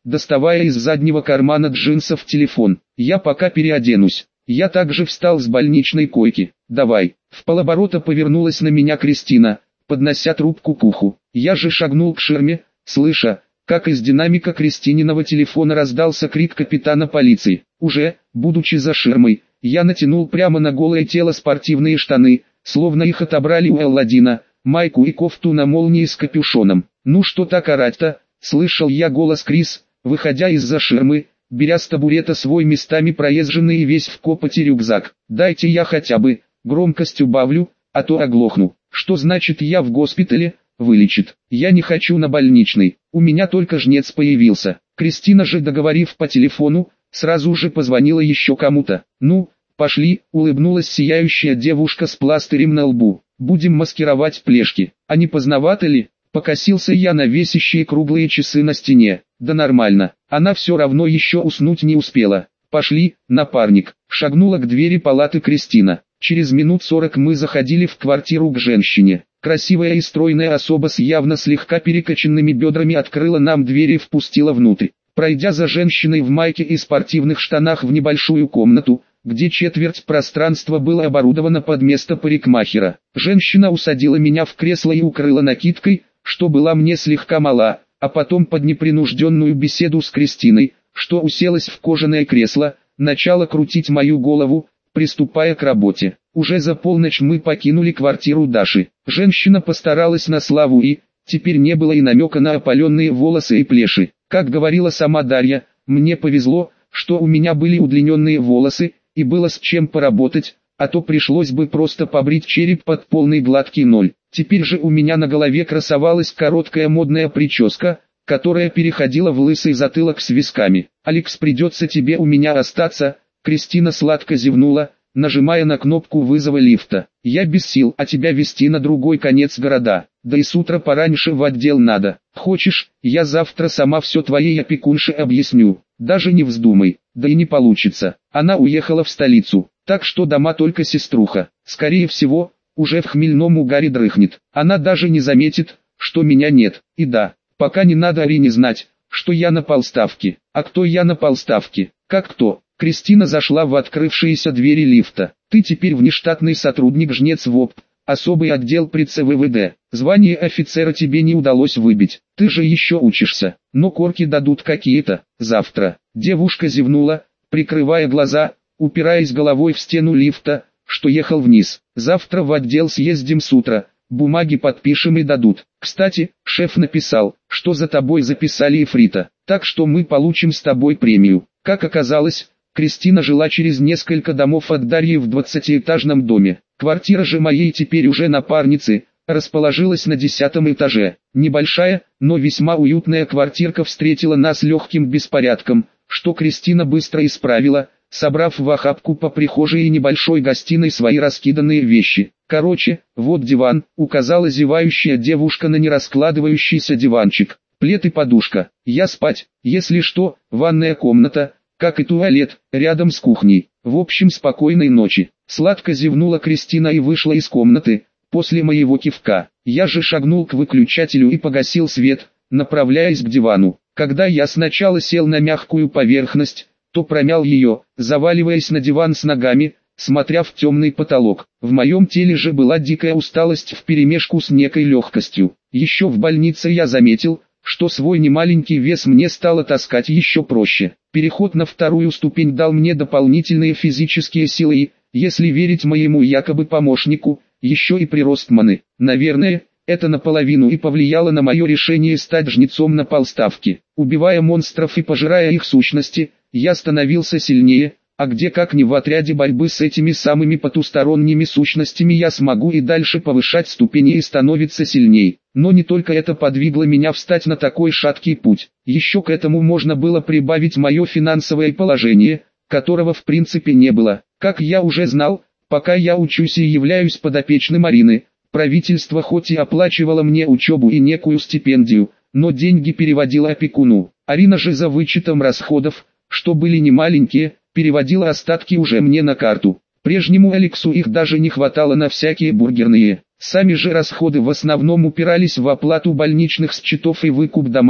доставая из заднего кармана джинсов телефон. «Я пока переоденусь». Я также встал с больничной койки. «Давай». В полоборота повернулась на меня Кристина, поднося трубку к уху. Я же шагнул к ширме, слыша, как из динамика Кристининого телефона раздался крик капитана полиции. Уже, будучи за ширмой, я натянул прямо на голое тело спортивные штаны, словно их отобрали у Алладина, майку и кофту на молнии с капюшоном. «Ну что так орать-то?» — слышал я голос Крис, выходя из-за ширмы, беря с табурета свой местами проезженный и весь в копоти рюкзак. «Дайте я хотя бы громкость убавлю, а то оглохну». «Что значит я в госпитале?» «Вылечит. Я не хочу на больничный. У меня только жнец появился». Кристина же, договорив по телефону, сразу же позвонила еще кому-то. «Ну, пошли», — улыбнулась сияющая девушка с пластырем на лбу. «Будем маскировать плешки. А не поздновато ли?» Покосился я на весящие круглые часы на стене. «Да нормально. Она все равно еще уснуть не успела». «Пошли, напарник», — шагнула к двери палаты Кристина. Через минут 40 мы заходили в квартиру к женщине. Красивая и стройная особа с явно слегка перекоченными бедрами открыла нам дверь и впустила внутрь. Пройдя за женщиной в майке и спортивных штанах в небольшую комнату, где четверть пространства было оборудовано под место парикмахера, женщина усадила меня в кресло и укрыла накидкой, что была мне слегка мала, а потом под непринужденную беседу с Кристиной, что уселась в кожаное кресло, начала крутить мою голову, приступая к работе. Уже за полночь мы покинули квартиру Даши. Женщина постаралась на славу и, теперь не было и намека на опаленные волосы и плеши. Как говорила сама Дарья, мне повезло, что у меня были удлиненные волосы, и было с чем поработать, а то пришлось бы просто побрить череп под полный гладкий ноль. Теперь же у меня на голове красовалась короткая модная прическа, которая переходила в лысый затылок с висками. «Алекс, придется тебе у меня остаться», — Кристина сладко зевнула, нажимая на кнопку вызова лифта. «Я без сил, а тебя везти на другой конец города, да и с утра пораньше в отдел надо. Хочешь, я завтра сама все твоей опекунше объясню, даже не вздумай, да и не получится». Она уехала в столицу, так что дома только сеструха, скорее всего, уже в хмельном угаре дрыхнет. Она даже не заметит, что меня нет. И да, пока не надо Арине знать, что я на полставке. А кто я на полставке? Как кто? Кристина зашла в открывшиеся двери лифта. «Ты теперь внештатный сотрудник жнец ВОП, особый отдел при ЦВВД. Звание офицера тебе не удалось выбить, ты же еще учишься, но корки дадут какие-то, завтра». Девушка зевнула, прикрывая глаза, упираясь головой в стену лифта, что ехал вниз. «Завтра в отдел съездим с утра, бумаги подпишем и дадут. Кстати, шеф написал, что за тобой записали ифрита, так что мы получим с тобой премию». Как оказалось, Кристина жила через несколько домов от Дарьи в 20-этажном доме. Квартира же моей теперь уже напарницы расположилась на 10-м этаже. Небольшая, но весьма уютная квартирка встретила нас легким беспорядком, что Кристина быстро исправила, собрав в охапку по прихожей и небольшой гостиной свои раскиданные вещи. «Короче, вот диван», — указала зевающая девушка на нераскладывающийся диванчик. «Плед и подушка. Я спать, если что, ванная комната, как и туалет, рядом с кухней. В общем, спокойной ночи». Сладко зевнула Кристина и вышла из комнаты, после моего кивка. Я же шагнул к выключателю и погасил свет, направляясь к дивану. Когда я сначала сел на мягкую поверхность, то промял ее, заваливаясь на диван с ногами, смотря в темный потолок. В моем теле же была дикая усталость вперемешку с некой легкостью. Еще в больнице я заметил, что свой немаленький вес мне стало таскать еще проще. Переход на вторую ступень дал мне дополнительные физические силы и, если верить моему якобы помощнику, еще и прирост маны. Наверное, это наполовину и повлияло на мое решение стать жнецом на полставке. Убивая монстров и пожирая их сущности, я становился сильнее, а где как не в отряде борьбы с этими самыми потусторонними сущностями я смогу и дальше повышать ступени и становиться сильней. Но не только это подвигло меня встать на такой шаткий путь. Еще к этому можно было прибавить мое финансовое положение, которого в принципе не было. Как я уже знал, пока я учусь и являюсь подопечным Арины, правительство хоть и оплачивало мне учебу и некую стипендию, но деньги переводило опекуну. Арина же за вычетом расходов, что были немаленькие, переводила остатки уже мне на карту. Прежнему Алексу их даже не хватало на всякие бургерные. Сами же расходы в основном упирались в оплату больничных счетов и выкуп дома,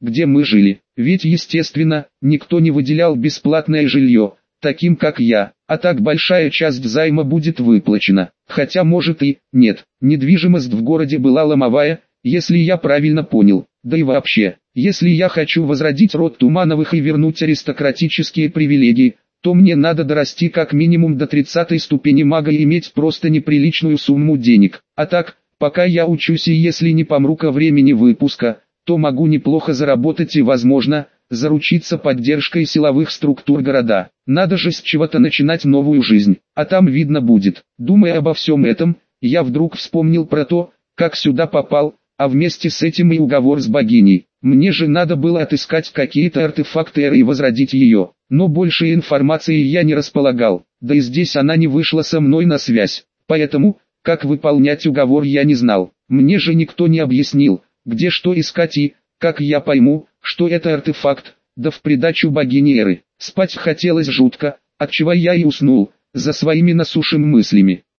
где мы жили. Ведь естественно, никто не выделял бесплатное жилье, таким как я, а так большая часть займа будет выплачена. Хотя может и нет, недвижимость в городе была ломовая, если я правильно понял. Да и вообще, если я хочу возродить род Тумановых и вернуть аристократические привилегии, то мне надо дорасти как минимум до 30-й ступени мага и иметь просто неприличную сумму денег. А так, пока я учусь и если не помру ко времени выпуска, то могу неплохо заработать и возможно, заручиться поддержкой силовых структур города. Надо же с чего-то начинать новую жизнь, а там видно будет. Думая обо всем этом, я вдруг вспомнил про то, как сюда попал, а вместе с этим и уговор с богиней. Мне же надо было отыскать какие-то артефакты Эры и возродить ее, но больше информации я не располагал, да и здесь она не вышла со мной на связь, поэтому, как выполнять уговор я не знал. Мне же никто не объяснил, где что искать и, как я пойму, что это артефакт, да в придачу богини Эры. Спать хотелось жутко, отчего я и уснул, за своими насушим мыслями.